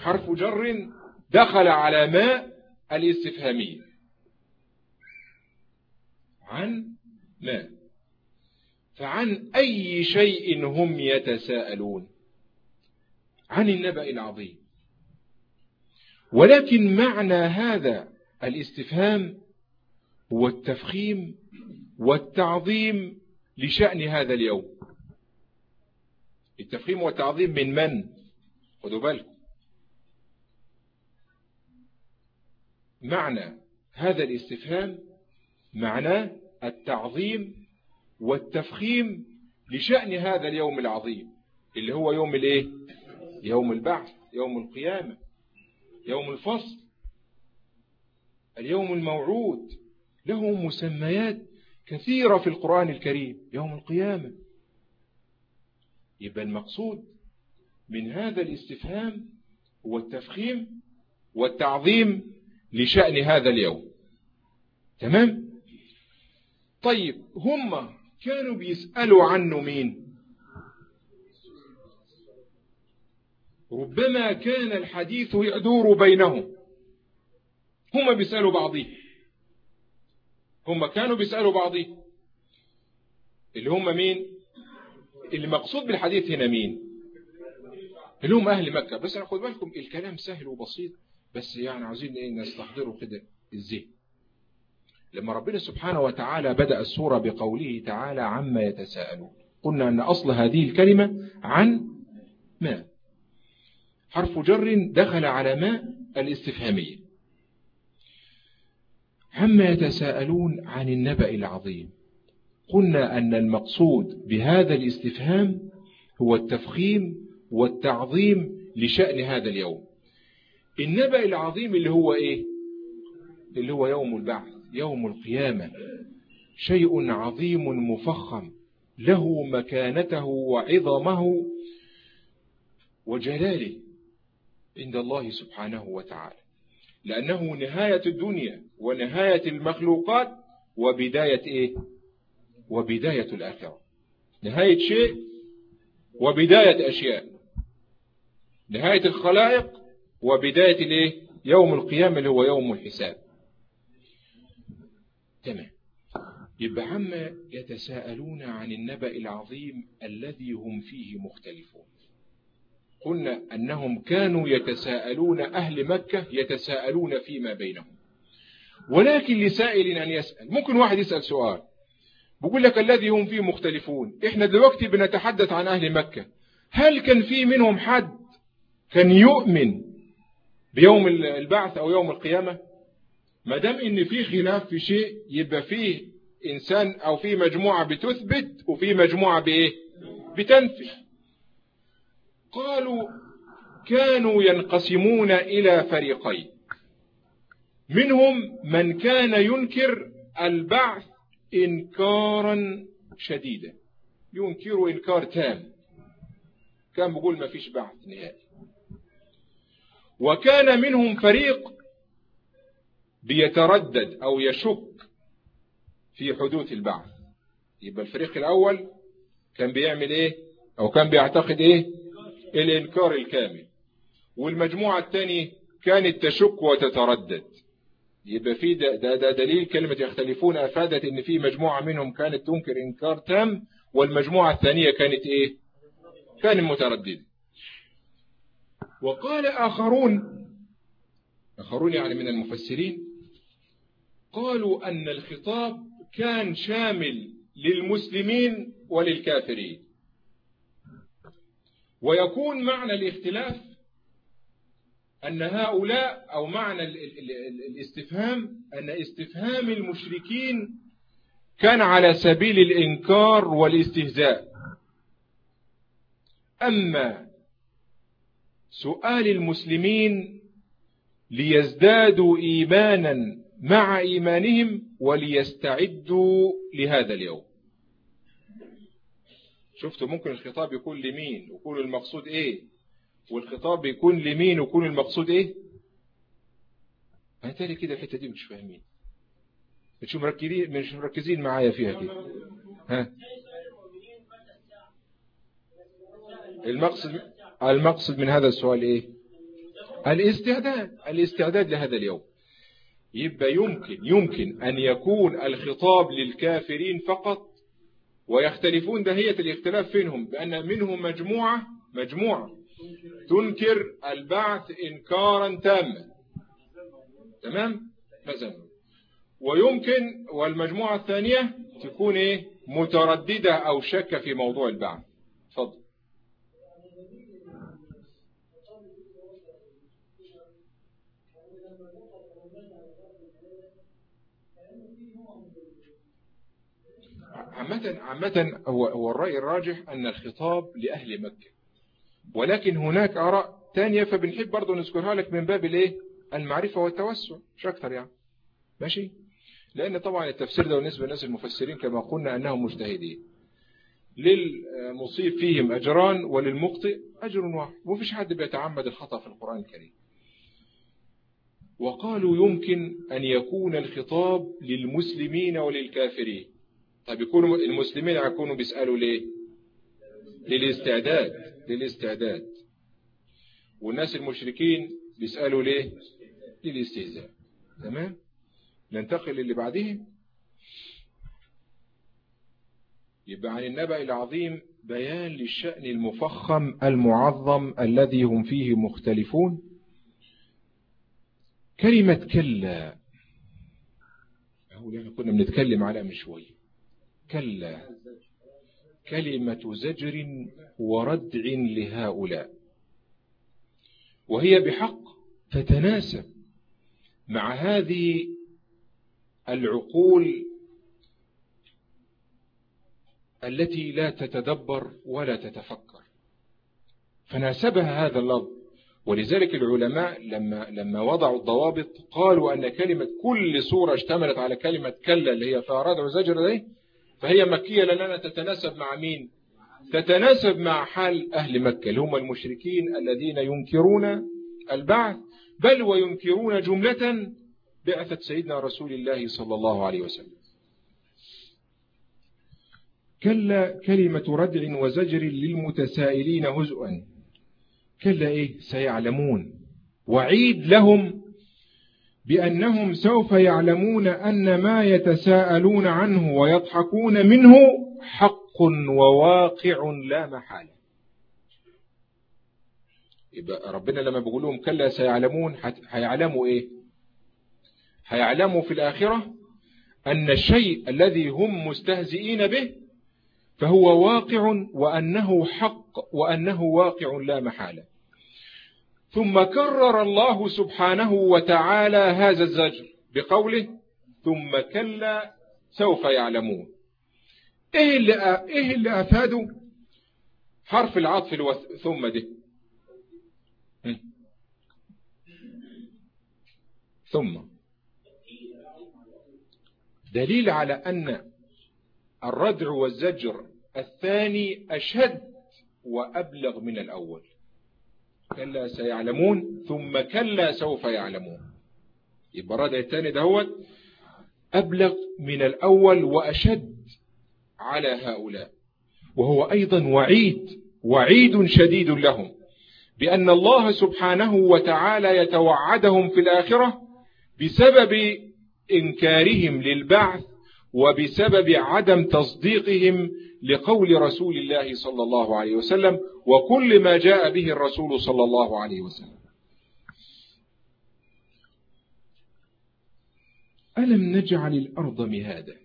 حرف جر دخل على ما الاستفهامية، عن ما. فعن أي شيء هم يتساءلون؟ عن النبأ العظيم. ولكن معنى هذا الاستفهام هو التفخيم والتعظيم لشأن هذا اليوم. التفخيم والتعظيم من من؟ خدوا بالكم، معنى هذا الاستفهام معناه التعظيم والتفخيم لشأن هذا اليوم العظيم اللي هو يوم الايه؟ يوم البعث، يوم القيامة، يوم الفصل، اليوم الموعود، له مسميات كثيرة في القرآن الكريم. يوم القيامة. يبقى المقصود من هذا الاستفهام هو التفخيم والتعظيم لشأن هذا اليوم. تمام؟ طيب هم كانوا بيسألوا عنه مين؟ ربما كان الحديث يدور بينهم، هم بيسألوا بعضهم، هم كانوا بيسألوا بعضهم، اللي هم مين؟ اللي مقصود بالحديث هنا مين؟ اللي هم أهل مكة. بس خد بالكم الكلام سهل وبسيط، بس يعني عاوزين ايه نستحضره كده الذهن. لما ربنا سبحانه وتعالى بدأ السورة بقوله تعالى عما يتساءلون، قلنا أن أصل هذه الكلمة عن ما، حرف جر دخل على ما الاستفهامية. عما يتساءلون عن النبأ العظيم. قلنا أن المقصود بهذا الاستفهام هو التفخيم والتعظيم لشأن هذا اليوم. النبأ العظيم اللي هو إيه؟ اللي هو يوم البعث، يوم القيامة، شيء عظيم مفخم له مكانته وعظمه وجلاله عند الله سبحانه وتعالى، لأنه نهاية الدنيا ونهاية المخلوقات وبداية إيه؟ وبداية الآخرة. نهاية شيء وبداية أشياء، نهاية الخلائق وبداية الإيه؟ يوم القيامة اللي هو يوم الحساب. تمام. يبقى عما يتساءلون عن النبأ العظيم الذي هم فيه مختلفون. قلنا أنهم كانوا يتساءلون، أهل مكة يتساءلون فيما بينهم. ولكن لسائل أن يسأل. ممكن واحد يسأل سؤال بقول لك الذي هم فيه مختلفون، إحنا دلوقتي بنتحدث عن أهل مكة، هل كان في منهم حد كان يؤمن بيوم البعث أو يوم القيامة؟ ما دام إن في خلاف في شيء يبقى فيه إنسان أو في مجموعة بتثبت وفي مجموعة بإيه؟ بتنفي. قالوا كانوا ينقسمون إلى فريقين، منهم من كان ينكر البعث إنكارا شديدا، ينكر إنكار تام، كان بيقول ما فيش بعث نهائي. وكان منهم فريق بيتردد أو يشك في حدوث البعث. يبقى الفريق الأول كان بيعمل إيه؟ أو كان بيعتقد إيه؟ الإنكار الكامل. والمجموعة الثانية كانت تشك وتتردد. يبقى في ده, ده, ده دليل كلمة يختلفون أفادت إن في مجموعة منهم كانت تنكر إنكار تام، والمجموعة الثانية كانت إيه؟ كانت مترددة. وقال آخرون، آخرون يعني من المفسرين، قالوا أن الخطاب كان شامل للمسلمين وللكافرين، ويكون معنى الاختلاف أن هؤلاء أو معنى الاستفهام أن استفهام المشركين كان على سبيل الإنكار والاستهزاء، أما سؤال المسلمين ليزدادوا إيمانا مع إيمانهم وليستعدوا لهذا اليوم. شفتوا ممكن الخطاب يكون لمين ويكون المقصود إيه، والخطاب يكون لمين ويكون المقصود إيه؟ هاتالي كده الحتة دي مش فاهمين، مش مركزين مش مركزين معايا فيها كده. ها المقصد المقصد من هذا السؤال إيه؟ الاستعداد الاستعداد لهذا اليوم. يبقى يمكن يمكن أن يكون الخطاب للكافرين فقط، ويختلفون دهية الاختلاف فينهم بأن منهم مجموعة مجموعة تنكر البعث إنكارا تاما، تمام مثلا، ويمكن والمجموعة الثانية تكون إيه مترددة أو شك في موضوع البعث. تفضل. عامة عامة هو هو الرأي الراجح أن الخطاب لأهل مكة، ولكن هناك آراء تانية فبنحب برضو نذكرها لك من باب الايه المعرفة والتوسع، مش أكثر يعني. ماشي، لأن طبعا التفسير ده بالنسبة للناس المفسرين كما قلنا أنهم مجتهدين، للمصيب فيهم أجران وللمخطئ أجر واحد، ومفيش حد بيتعمد الخطأ في القرآن الكريم. وقالوا يمكن أن يكون الخطاب للمسلمين وللكافرين. طب يكونوا المسلمين يكونوا بيسألوا ليه؟ للاستعداد للاستعداد والناس المشركين بيسألوا ليه؟ للاستهزاء. تمام. ننتقل للي بعده. يبقى عن النبأ العظيم بيان للشأن المفخم المعظم الذي هم فيه مختلفون. كلمة كلا هو اللي كنا بنتكلم عليها من شوية. كلا كلمة زجر وردع لهؤلاء، وهي بحق تتناسب مع هذه العقول التي لا تتدبر ولا تتفكر، فناسبها هذا اللفظ. ولذلك العلماء لما لما وضعوا الضوابط قالوا أن كلمة كل سورة اشتملت على كلمة كلا اللي هي فيها ردع وزجر دي فهي مكية، لأنها تتناسب مع مين؟ تتناسب مع حال أهل مكة اللي هم المشركين الذين ينكرون البعث، بل وينكرون جملة بعثة سيدنا رسول الله صلى الله عليه وسلم. كلا كلمة ردع وزجر للمتسائلين هزءا. كلا إيه؟ سيعلمون، وعيد لهم بأنهم سوف يعلمون أن ما يتساءلون عنه ويضحكون منه حق وواقع لا محالة. يبقى ربنا لما بيقول لهم كلا سيعلمون هيعلموا إيه؟ هيعلموا في الآخرة أن الشيء الذي هم مستهزئين به فهو واقع، وأنه حق، وأنه واقع لا محالة. ثم كرر الله سبحانه وتعالى هذا الزجر بقوله ثم كلا سوف يعلمون. ايه اللي ايه اللي افاده حرف العطف الوث... ثم ده ثم دليل على ان الردع والزجر الثاني اشد وابلغ من الاول. كلا سيعلمون ثم كلا سوف يعلمون، يبقى الردع الثاني دهوت أبلغ من الأول وأشد على هؤلاء، وهو أيضا وعيد وعيد شديد لهم بأن الله سبحانه وتعالى يتوعدهم في الآخرة بسبب إنكارهم للبعث وبسبب عدم تصديقهم لقول رسول الله صلى الله عليه وسلم وكل ما جاء به الرسول صلى الله عليه وسلم. ألم نجعل الأرض مهادا.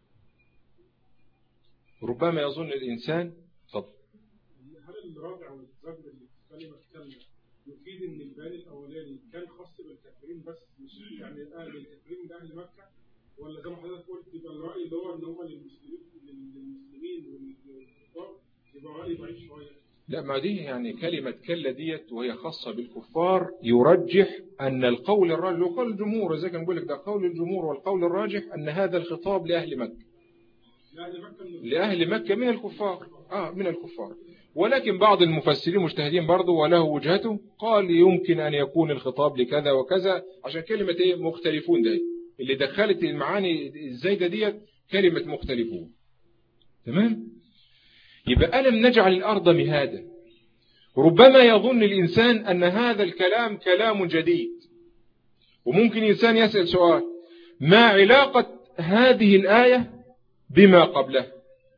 ربما يظن الإنسان فضل هل الرابع والزجر اللي في كلمة كلمة يفيد ان البيان الأولاني كان خاص بالكافرين بس، مش يعني أهل الكافرين ده أهل مكة، ولا زي ما حضرتك قلت يبقى الرأي اللي هو ان هم للمسلمين للمسلمين والكفار يبقى رأي بعيد شوية؟ لا، ما دي يعني كلمة كلا ديت وهي خاصة بالكفار يرجح أن القول الراجح وقول الجمهور، إذا كان نقول لك ده قول الجمهور والقول الراجح أن هذا الخطاب لأهل مكة لأهل مكة لأهل مكة من الكفار آه من الكفار ولكن بعض المفسرين مجتهدين برضه وله وجهته قال يمكن أن يكون الخطاب لكذا وكذا، عشان كلمة إيه مختلفون ده اللي دخلت المعاني الزايدة ديت كلمة مختلفون. تمام. يبقى ألم نجعل الأرض مهادا، ربما يظن الإنسان أن هذا الكلام كلام جديد، وممكن إنسان يسأل سؤال: ما علاقة هذه الآية بما قبله؟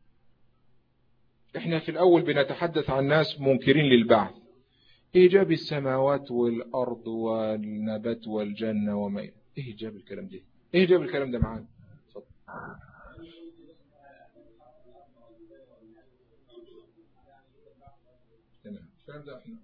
إحنا في الأول بنتحدث عن ناس منكرين للبعث، إيه جاب السماوات والأرض والنبات والجنة وما إيه جاب الكلام ده؟ إيه جاب الكلام ده معانا؟ تمام. الكلام ده إحنا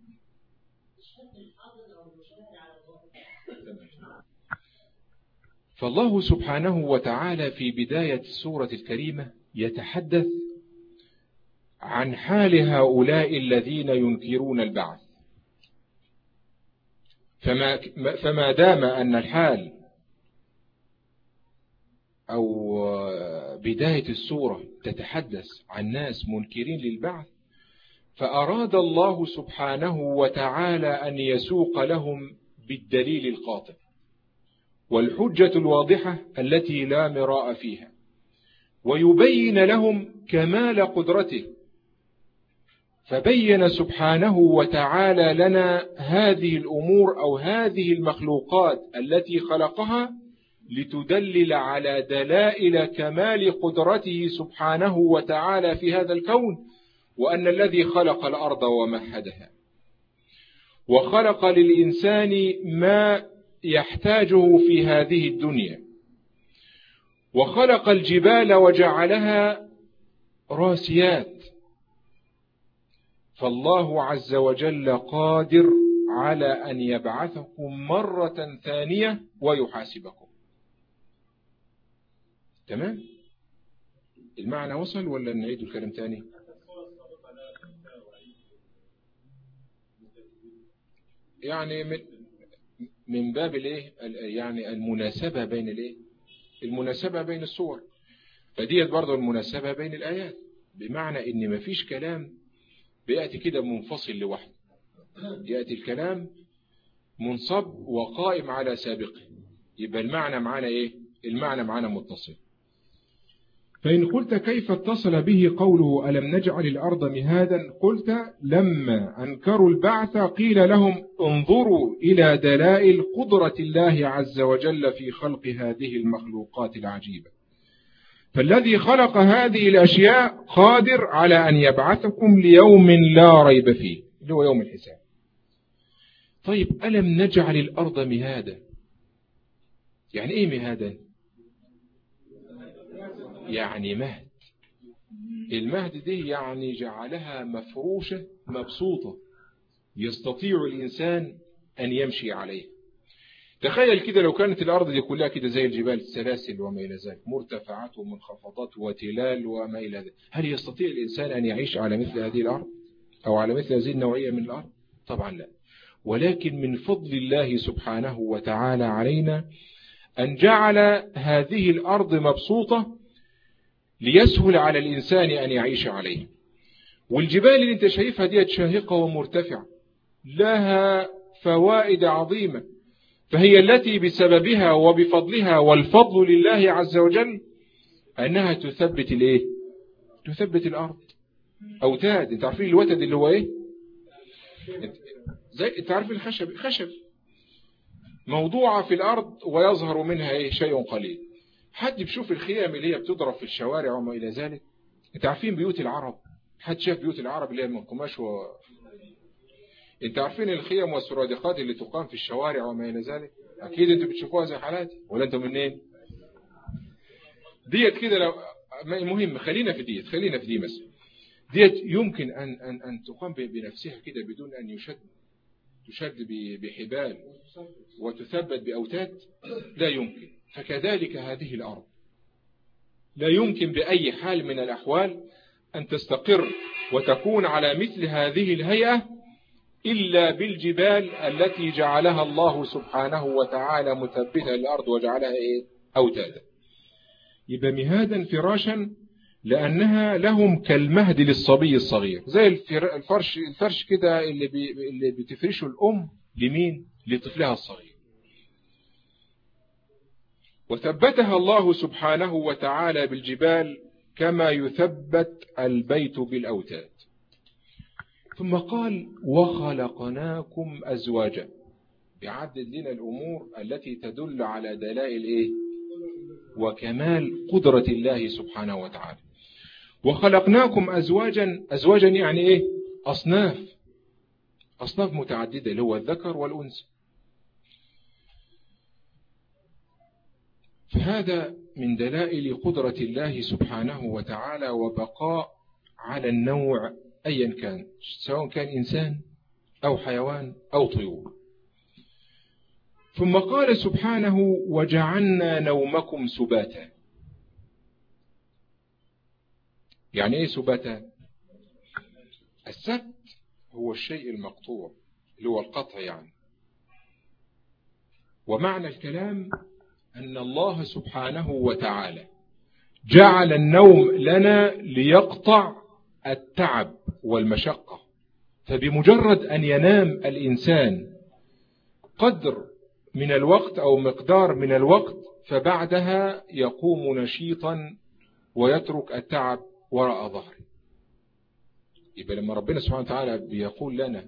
فالله سبحانه وتعالى في بداية السورة الكريمة يتحدث عن حال هؤلاء الذين ينكرون البعث. فما, فما دام أن الحال أو بداية السورة تتحدث عن ناس منكرين للبعث، فأراد الله سبحانه وتعالى أن يسوق لهم بالدليل القاطع والحجة الواضحة التي لا مراء فيها، ويبين لهم كمال قدرته. فبين سبحانه وتعالى لنا هذه الأمور أو هذه المخلوقات التي خلقها لتدلل على دلائل كمال قدرته سبحانه وتعالى في هذا الكون، وأن الذي خلق الأرض ومهدها وخلق للإنسان ما يحتاجه في هذه الدنيا، وخلق الجبال وجعلها راسيات. فالله عز وجل قادر على أن يبعثكم مرة ثانية ويحاسبكم. تمام؟ المعنى وصل ولا نعيد الكلام تاني؟ يعني من من باب الايه يعني المناسبة بين الايه المناسبة بين الصور، فديت برضه المناسبة بين الآيات، بمعنى ان مفيش كلام بيأتي كده منفصل لوحده، يأتي الكلام منصب وقائم على سابقه، يبقى المعنى معنا ايه المعنى معنا متصل. فإن قلت كيف اتصل به قوله ألم نجعل الأرض مهادا؟ قلت لما أنكروا البعث قيل لهم انظروا إلى دلائل قدرة الله عز وجل في خلق هذه المخلوقات العجيبة، فالذي خلق هذه الأشياء قادر على أن يبعثكم ليوم لا ريب فيه اللي هو يوم الحساب. طيب ألم نجعل الأرض مهادا؟ يعني إيه مهادا؟ يعني مهد. المهد دي يعني جعلها مفروشة مبسوطة يستطيع الإنسان أن يمشي عليه. تخيل كده لو كانت الأرض دي كلها كده زي الجبال السلاسل وما إلى ذلك، مرتفعات ومنخفضات وتلال وما إلى ذلك، هل يستطيع الإنسان أن يعيش على مثل هذه الأرض أو على مثل هذه النوعية من الأرض؟ طبعا لا. ولكن من فضل الله سبحانه وتعالى علينا أن جعل هذه الأرض مبسوطة ليسهل على الإنسان أن يعيش عليه. والجبال اللي انت شايفها دي شاهقة ومرتفعة لها فوائد عظيمة، فهي التي بسببها وبفضلها والفضل لله عز وجل أنها تثبت الايه تثبت الأرض. أوتاد، انت عارفين الوتد اللي هو ايه؟ زي انت عارفين الخشب خشب موضوعة في الأرض ويظهر منها ايه شيء قليل. حد بيشوف الخيام اللي هي بتضرب في الشوارع وما إلى ذلك؟ انت عارفين بيوت العرب؟ حد شاف بيوت العرب اللي هي من قماش و... انت عارفين الخيام والسرادقات اللي تقام في الشوارع وما إلى ذلك؟ أكيد انتوا بتشوفوها زي حالاتي، ولا انتوا منين؟ ديت كده لو مهم خلينا في ديت خلينا في دي مثلا ديت يمكن أن أن أن تقام بنفسها كده بدون أن يشد تشد بحبال وتثبت بأوتاد؟ لا يمكن. فكذلك هذه الأرض لا يمكن بأي حال من الأحوال أن تستقر وتكون على مثل هذه الهيئة إلا بالجبال التي جعلها الله سبحانه وتعالى مثبتة للأرض وجعلها إيه؟ أوتادا. يبقى مهادا فراشا لأنها لهم كالمهد للصبي الصغير، زي الفرش الفرش كده اللي, بي اللي بتفرشه الأم لمين؟ لطفلها الصغير. وثبتها الله سبحانه وتعالى بالجبال كما يثبت البيت بالأوتاد. ثم قال وخلقناكم أزواجا، يعدد لنا الأمور التي تدل على دلائل إيه؟ وكمال قدرة الله سبحانه وتعالى. وخلقناكم أزواجا، أزواجا يعني إيه؟ أصناف، أصناف متعددة اللي هو الذكر والأنثى. فهذا من دلائل قدرة الله سبحانه وتعالى وبقاء على النوع أيا كان، سواء كان إنسان أو حيوان أو طيور. ثم قال سبحانه وجعلنا نومكم سباتا. يعني إيه سباتا؟ السبت هو الشيء المقطوع اللي هو القطع يعني. ومعنى الكلام أن الله سبحانه وتعالى جعل النوم لنا ليقطع التعب والمشقة. فبمجرد أن ينام الإنسان قدر من الوقت أو مقدار من الوقت فبعدها يقوم نشيطا ويترك التعب وراء ظهره. يبقى لما ربنا سبحانه وتعالى بيقول لنا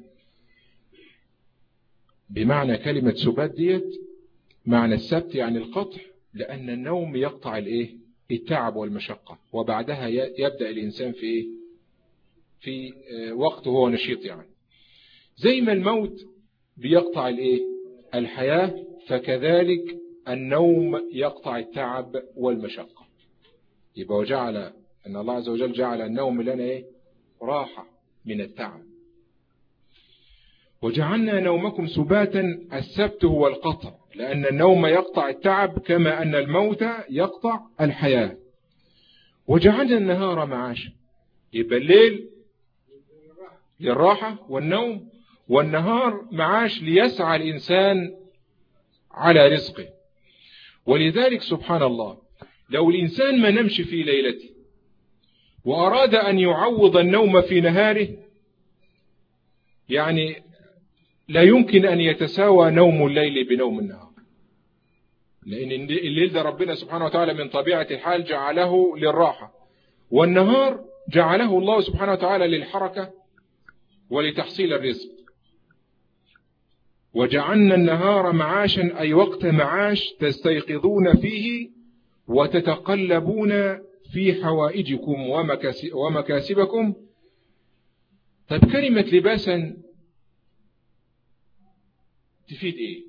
بمعنى كلمة سبات ديت، معنى السبت يعني القطع، لأن النوم يقطع الايه؟ التعب والمشقة، وبعدها يبدأ الإنسان في ايه؟ في وقت هو نشيط يعني. زي ما الموت بيقطع الايه؟ الحياة، فكذلك النوم يقطع التعب والمشقة. يبقى وجعل أن الله عز وجل جعل النوم لنا ايه؟ راحة من التعب. وجعلنا نومكم سباتا، السبت هو القطع، لأن النوم يقطع التعب كما أن الموت يقطع الحياة. وجعلنا النهار معاشا، يبقى الليل للراحة والنوم، والنهار معاش ليسعى الإنسان على رزقه. ولذلك سبحان الله لو الإنسان ما نمش في ليلته وأراد أن يعوض النوم في نهاره، يعني لا يمكن أن يتساوى نوم الليل بنوم النهار، لأن الليل ده ربنا سبحانه وتعالى من طبيعة الحال جعله للراحة، والنهار جعله الله سبحانه وتعالى للحركة ولتحصيل الرزق. وجعلنا النهار معاشا، أي وقت معاش تستيقظون فيه وتتقلبون في حوائجكم ومكاسبكم. طيب كلمة لباسا تفيد ايه؟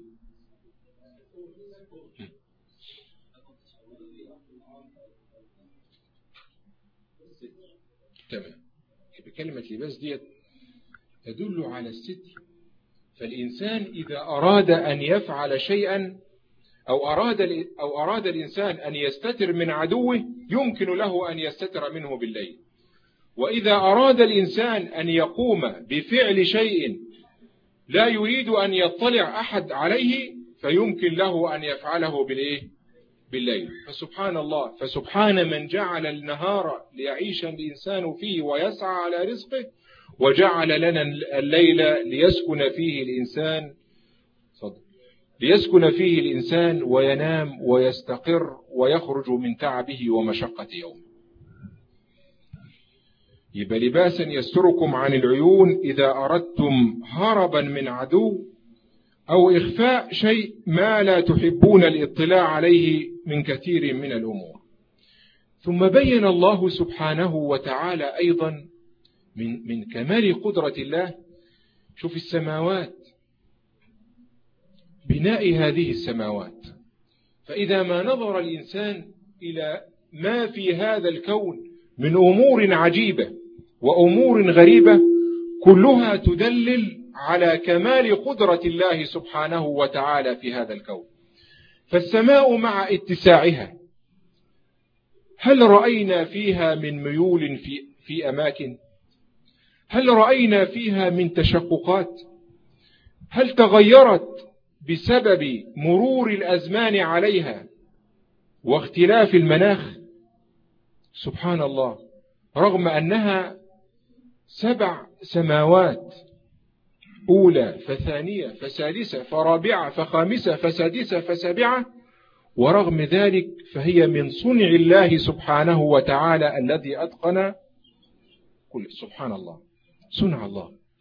تمام. بكلمة لباس ديت تدل على الستر. فالإنسان إذا أراد أن يفعل شيئا أو أراد أو أراد الإنسان أن يستتر من عدوه يمكن له أن يستتر منه بالليل. وإذا أراد الإنسان أن يقوم بفعل شيء لا يريد أن يطلع أحد عليه فيمكن له أن يفعله بالإيه؟ بالليل. فسبحان الله، فسبحان من جعل النهار ليعيش الإنسان فيه ويسعى على رزقه، وجعل لنا الليل ليسكن فيه الإنسان ليسكن فيه الإنسان وينام ويستقر ويخرج من تعبه ومشقة يومه. يبقى لباسا يستركم عن العيون إذا أردتم هربا من عدو أو إخفاء شيء ما لا تحبون الاطلاع عليه من كثير من الأمور. ثم بين الله سبحانه وتعالى أيضا من, من كمال قدرة الله. شوف السماوات، بناء هذه السماوات، فإذا ما نظر الإنسان إلى ما في هذا الكون من أمور عجيبة وأمور غريبة كلها تدلل على كمال قدرة الله سبحانه وتعالى في هذا الكون. فالسماء مع اتساعها هل رأينا فيها من ميول في, في أماكن؟ هل رأينا فيها من تشققات؟ هل تغيرت بسبب مرور الأزمان عليها واختلاف المناخ؟ سبحان الله، رغم أنها سبع سماوات، أولى فثانية فسادسة فرابعة فخامسة فسادسة فسابعة، ورغم ذلك فهي من صنع الله سبحانه وتعالى الذي أتقن كل. سبحان الله، صنع الله.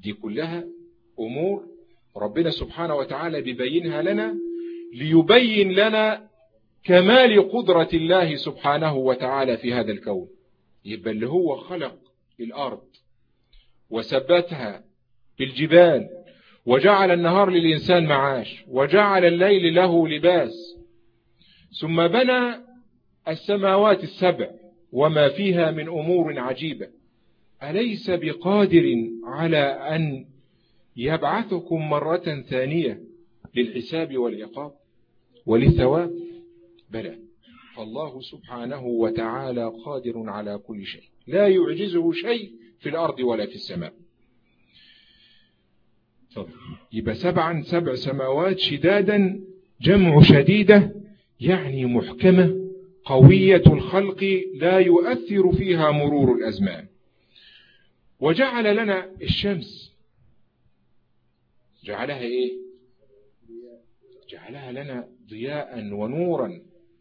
دي كلها أمور ربنا سبحانه وتعالى بيبينها لنا ليبين لنا كمال قدرة الله سبحانه وتعالى في هذا الكون. يبقى اللي هو خلق الأرض وثبتها بالجبال وجعل النهار للإنسان معاش وجعل الليل له لباس، ثم بنى السماوات السبع وما فيها من أمور عجيبة، أليس بقادر على أن يبعثكم مرة ثانية للحساب والعقاب وللثواب؟ بلى، فالله سبحانه وتعالى قادر على كل شيء، لا يعجزه شيء في الأرض ولا في السماء. يبقى سبعا سبع سماوات شدادا، جمع شديدة يعني محكمة قوية الخلق لا يؤثر فيها مرور الأزمان. وجعل لنا الشمس، جعلها إيه؟ جعلها لنا ضياء ونورا،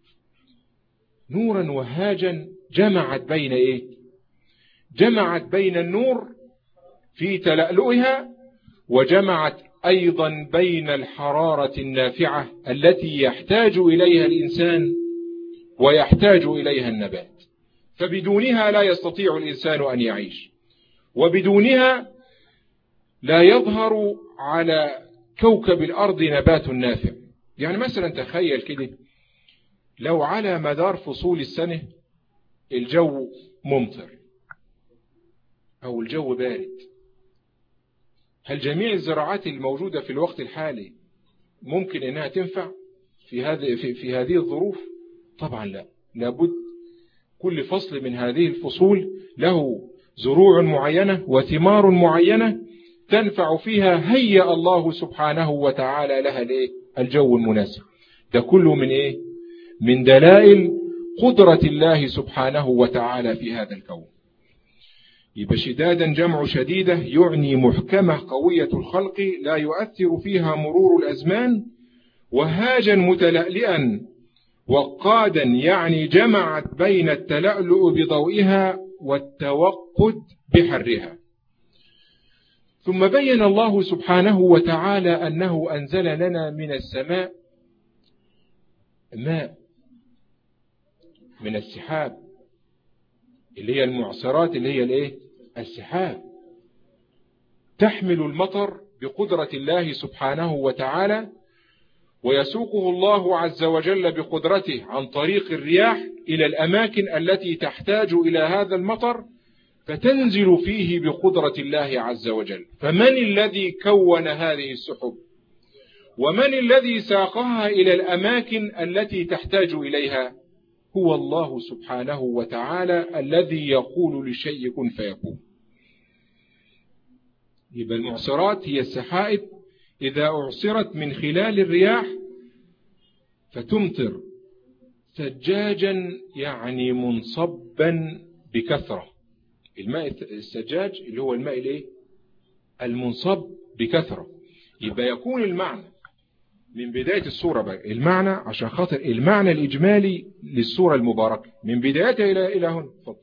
نورا وهاجا، جمعت بين إيه؟ جمعت بين النور في تلألؤها، وجمعت أيضا بين الحرارة النافعة التي يحتاج إليها الإنسان ويحتاج إليها النبات، فبدونها لا يستطيع الإنسان أن يعيش، وبدونها لا يظهر على كوكب الأرض نبات نافع. يعني مثلا تخيل كده، لو على مدار فصول السنة الجو ممطر أو الجو بارد، هل جميع الزراعات الموجودة في الوقت الحالي ممكن أنها تنفع في هذه في, في هذه الظروف؟ طبعا لا، لابد كل فصل من هذه الفصول له زروع معينة وثمار معينة تنفع فيها، هيأ الله سبحانه وتعالى لها الجو المناسب. ده كله من إيه؟ من دلائل قدرة الله سبحانه وتعالى في هذا الكون. يبقى شدادا جمع شديدة يعني محكمة قوية الخلق لا يؤثر فيها مرور الأزمان، وهاجا متلألئا، وقادا يعني جمعت بين التلألؤ بضوئها والتوقد بحرها. ثم بين الله سبحانه وتعالى أنه أنزل لنا من السماء ماء من السحاب، اللي هي المعصرات، اللي هي الايه؟ السحاب، تحمل المطر بقدرة الله سبحانه وتعالى، ويسوقه الله عز وجل بقدرته عن طريق الرياح إلى الأماكن التي تحتاج إلى هذا المطر، فتنزل فيه بقدرة الله عز وجل. فمن الذي كون هذه السحب؟ ومن الذي ساقها إلى الأماكن التي تحتاج إليها؟ هو الله سبحانه وتعالى الذي يقول للشيء كن فيكون. يبقى المعصرات هي السحائب إذا أعصرت من خلال الرياح فتمطر ثجاجا يعني منصبا بكثرة. الماء الثجاج اللي هو الماء الايه؟ المنصب بكثرة. يبقى يكون المعنى من بداية السورة بقى، المعنى عشان خاطر المعنى الإجمالي للسورة المباركة من بدايتها إلى إلى هنا. فضل.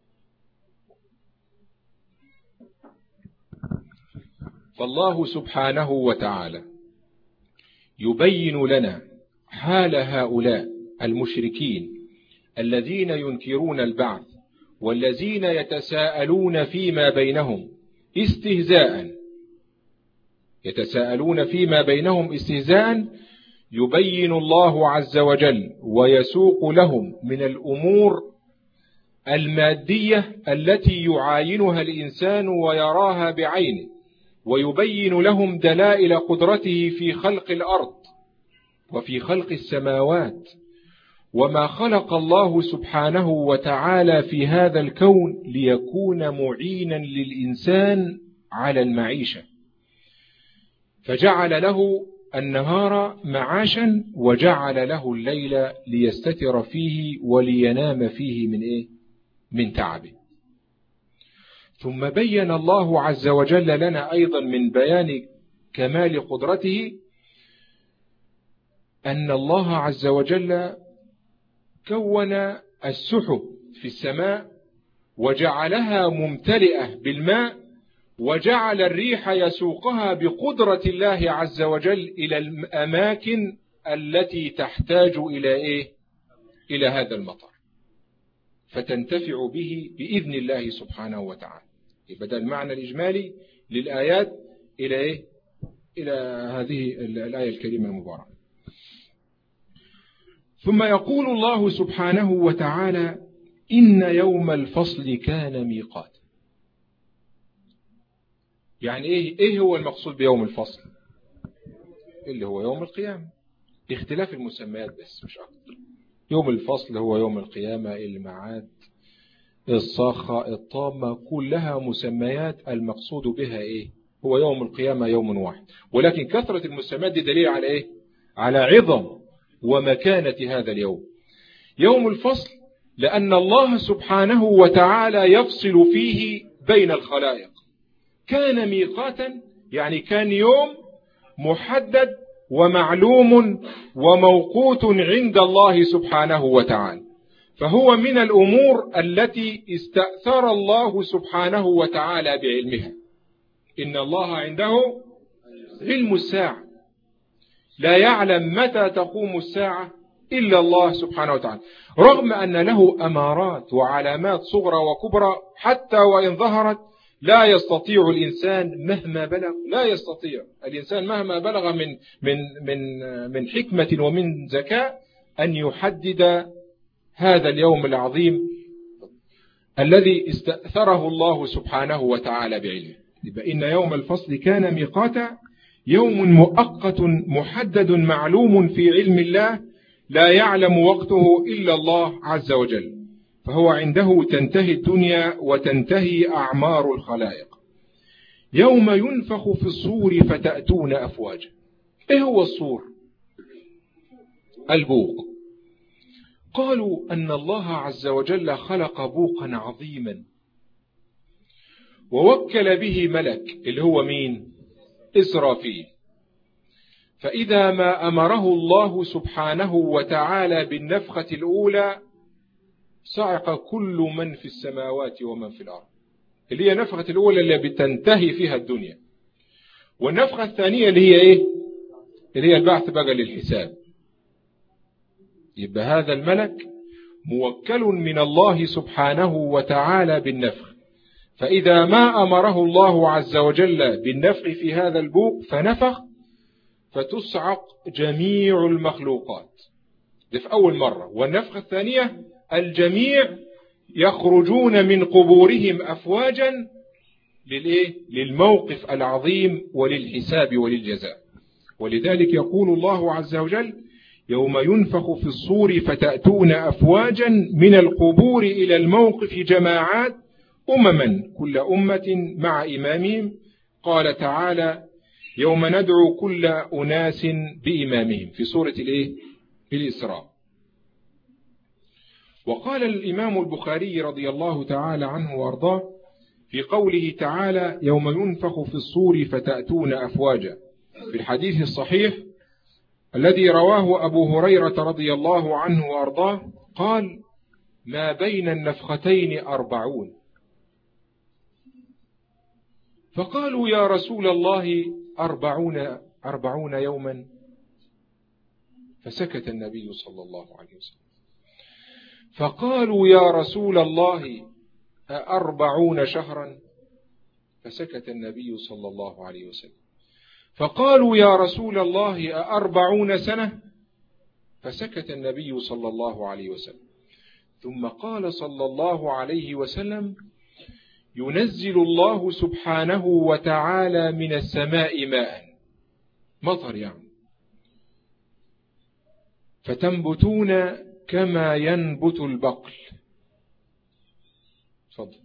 فالله سبحانه وتعالى يبين لنا حال هؤلاء المشركين الذين ينكرون البعث والذين يتساءلون فيما بينهم استهزاء يتساءلون فيما بينهم استهزاء يبين الله عز وجل ويسوق لهم من الأمور المادية التي يعاينها الإنسان ويراها بعينه، ويبين لهم دلائل قدرته في خلق الأرض وفي خلق السماوات، وما خلق الله سبحانه وتعالى في هذا الكون ليكون معينا للإنسان على المعيشة، فجعل له النهار معاشا وجعل له الليل ليستتر فيه ولينام فيه من إيه؟ من تعبه. ثم بين الله عز وجل لنا أيضا من بيان كمال قدرته أن الله عز وجل كون السحب في السماء وجعلها ممتلئة بالماء، وجعل الريح يسوقها بقدرة الله عز وجل إلى الأماكن التي تحتاج إلى إيه؟ إلى هذا المطر، فتنتفع به بإذن الله سبحانه وتعالى. يبقى ده المعنى الإجمالي للآيات إلى إيه؟ إلى هذه الآية الكريمة المباركة. ثم يقول الله سبحانه وتعالى: إن يوم الفصل كان ميقاتا. يعني إيه, إيه هو المقصود بيوم الفصل؟ اللي هو يوم القيامة، اختلاف المسميات بس مش أكتر. يوم الفصل هو يوم القيامة، المعاد، الصاخة، الطامة، كلها مسميات المقصود بها إيه؟ هو يوم القيامة يوم واحد، ولكن كثرة المسميات دي دليل على إيه؟ على عظم ومكانة هذا اليوم. يوم الفصل لأن الله سبحانه وتعالى يفصل فيه بين الخلائق. كان ميقاتا يعني كان يوم محدد ومعلوم وموقوت عند الله سبحانه وتعالى، فهو من الأمور التي استأثر الله سبحانه وتعالى بعلمها. إن الله عنده علم الساعة، لا يعلم متى تقوم الساعة إلا الله سبحانه وتعالى، رغم أن له أمارات وعلامات صغرى وكبرى، حتى وإن ظهرت لا يستطيع الإنسان مهما بلغ، لا يستطيع الإنسان مهما بلغ من من من من حكمة ومن ذكاء أن يحدد هذا اليوم العظيم الذي استأثره الله سبحانه وتعالى بعلمه. يبقى إن يوم الفصل كان ميقاتا، يوم مؤقت محدد معلوم في علم الله، لا يعلم وقته إلا الله عز وجل، فهو عنده تنتهي الدنيا وتنتهي أعمار الخلائق. يوم ينفخ في الصور فتأتون أفواجا. إيه هو الصور؟ البوق. قالوا أن الله عز وجل خلق بوقا عظيما ووكل به ملك اللي هو مين؟ إسرافيل. فإذا ما أمره الله سبحانه وتعالى بالنفخة الأولى صعق كل من في السماوات ومن في الأرض، اللي هي نفخة الأولى اللي بتنتهي فيها الدنيا. والنفخة الثانية اللي هي إيه؟ اللي هي البعث بقى للحساب. يبقى هذا الملك موكل من الله سبحانه وتعالى بالنفخ، فإذا ما أمره الله عز وجل بالنفخ في هذا البوق فنفخ، فتصعق جميع المخلوقات. ده في أول مرة. والنفخة الثانية الجميع يخرجون من قبورهم أفواجا للإيه؟ للموقف العظيم وللحساب وللجزاء. ولذلك يقول الله عز وجل: يوم ينفخ في الصور فتأتون أفواجا من القبور إلى الموقف جماعات أمما كل أمة مع إمامهم. قال تعالى: يوم ندعو كل أناس بإمامهم، في سورة الإيه؟ الإسراء. وقال الإمام البخاري رضي الله تعالى عنه وارضاه في قوله تعالى: يوم ينفخ في الصور فتأتون أفواجا، في الحديث الصحيح الذي رواه أبو هريرة رضي الله عنه وارضاه قال: ما بين النفختين أربعون. فقالوا: يا رسول الله أربعون, أربعون يوما؟ فسكت النبي صلى الله عليه وسلم. فقالوا: يا رسول الله أربعون شهرا؟ فسكت النبي صلى الله عليه وسلم. فقالوا: يا رسول الله أربعون سنة؟ فسكت النبي صلى الله عليه وسلم. ثم قال صلى الله عليه وسلم: ينزل الله سبحانه وتعالى من السماء ماء، مطر يعني، فتنبتون كما ينبت البقل. فضل.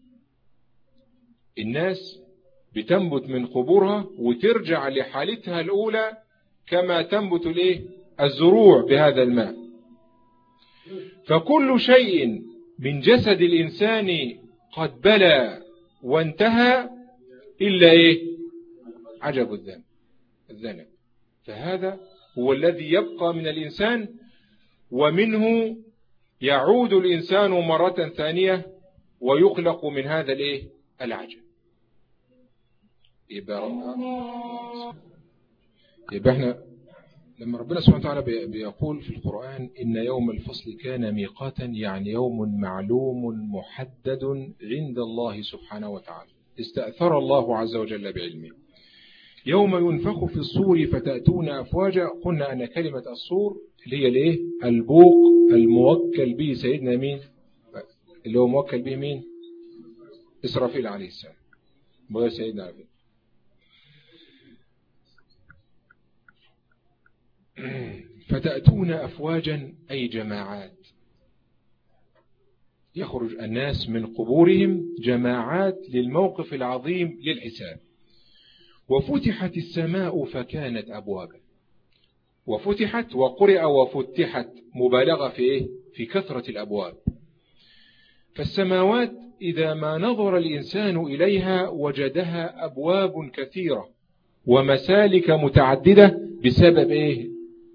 الناس بتنبت من قبورها وترجع لحالتها الأولى كما تنبت الايه؟ الزروع بهذا الماء. فكل شيء من جسد الإنسان قد بلى وانتهى إلا إيه؟ عجب الذنب الذنب. فهذا هو الذي يبقى من الإنسان، ومنه يعود الإنسان مرة ثانية ويخلق من هذا الإيه؟ العجب. يبقى يبقى احنا لما ربنا سبحانه وتعالى بيقول في القرآن إن يوم الفصل كان ميقاتا، يعني يوم معلوم محدد عند الله سبحانه وتعالى استأثر الله عز وجل بعلمه. يوم ينفخ في الصور فتأتون أفواجا، قلنا أن كلمة الصور اللي هي الايه؟ البوق الموكل به سيدنا مين؟ اللي هو موكل به مين؟ إسرافيل عليه السلام، بغير سيدنا عبد. فتأتون أفواجا أي جماعات، يخرج الناس من قبورهم جماعات للموقف العظيم للحساب. وفتحت السماء فكانت أبوابا، وفتحت وقرئ وفتحت مبالغة في إيه؟ في كثرة الأبواب. فالسماوات إذا ما نظر الإنسان إليها وجدها أبواب كثيرة ومسالك متعددة بسبب إيه؟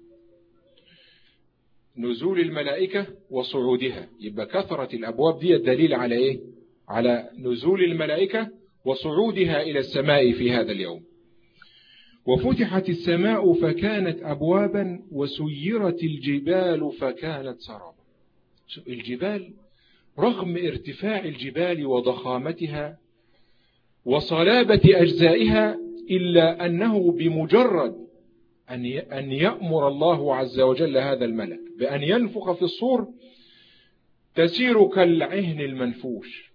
نزول الملائكة وصعودها. يبقى كثرة الأبواب دي الدليل على إيه؟ على نزول الملائكة وصعودها إلى السماء في هذا اليوم. وفتحت السماء فكانت أبوابا وسيرت الجبال فكانت سرابا. الجبال رغم ارتفاع الجبال وضخامتها وصلابة أجزائها إلا أنه بمجرد أن يأمر الله عز وجل هذا الملك بأن ينفخ في الصور تسير كالعهن المنفوش،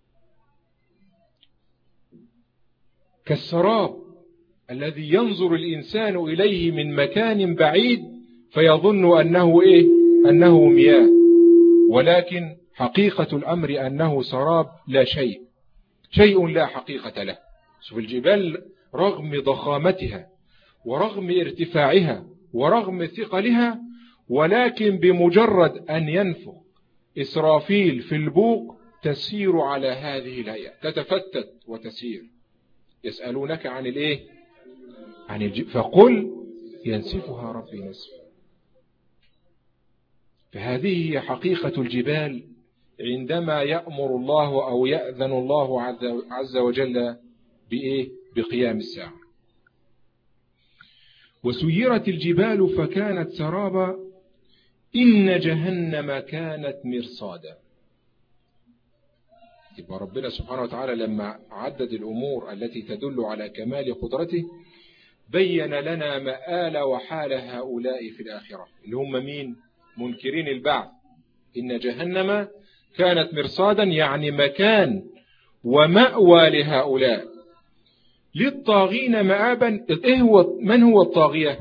كالسراب الذي ينظر الإنسان إليه من مكان بعيد فيظن أنه إيه؟ أنه مياه، ولكن حقيقة الأمر أنه سراب لا شيء، شيء لا حقيقة له. شوف الجبال رغم ضخامتها ورغم ارتفاعها ورغم ثقلها، ولكن بمجرد أن ينفخ إسرافيل في البوق تسير على هذه الهيئة، تتفتت وتسير. يسألونك عن الإيه؟ عن الجبال فقل ينسفها ربي نسفا. فهذه هي حقيقة الجبال عندما يأمر الله أو يأذن الله عز وجل بإيه؟ بقيام الساعة. وسيرت الجبال فكانت سرابا إن جهنم كانت مرصادا. يبقى ربنا سبحانه وتعالى لما عدد الأمور التي تدل على كمال قدرته بين لنا مآل وحال هؤلاء في الآخرة اللي هم مين؟ منكرين البعث. إن جهنم كانت مرصادا يعني مكان ومأوى لهؤلاء، للطاغين مآبا. إيه هو من هو الطاغية؟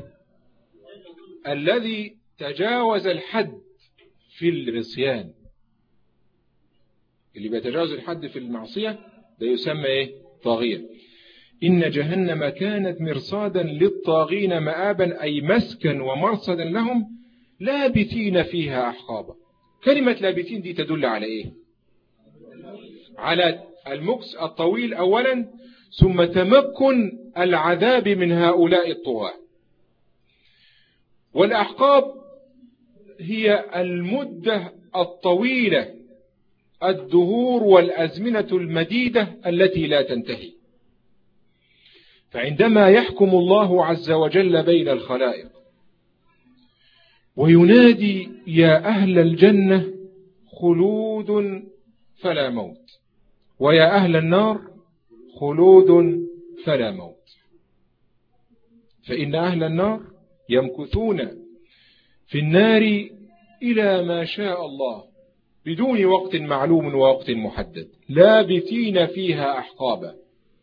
الذي تجاوز الحد في العصيان. اللي بيتجاوز الحد في المعصية ده يسمى إيه؟ طاغية. إن جهنم كانت مرصادا للطاغين مآبا أي مسكن ومرصدا لهم لابثين فيها أحقابا. كلمة لابثين دي تدل على إيه؟ على المكس الطويل أولا، ثم تمكن العذاب من هؤلاء الطغاة. والأحقاب هي المدة الطويلة، الدهور والأزمنة المديدة التي لا تنتهي. فعندما يحكم الله عز وجل بين الخلائق وينادي يا أهل الجنة خلود فلا موت، ويا أهل النار خلود فلا موت، فإن أهل النار يمكثون في النار إلى ما شاء الله بدون وقت معلوم ووقت محدد، لابثين فيها أحقابا.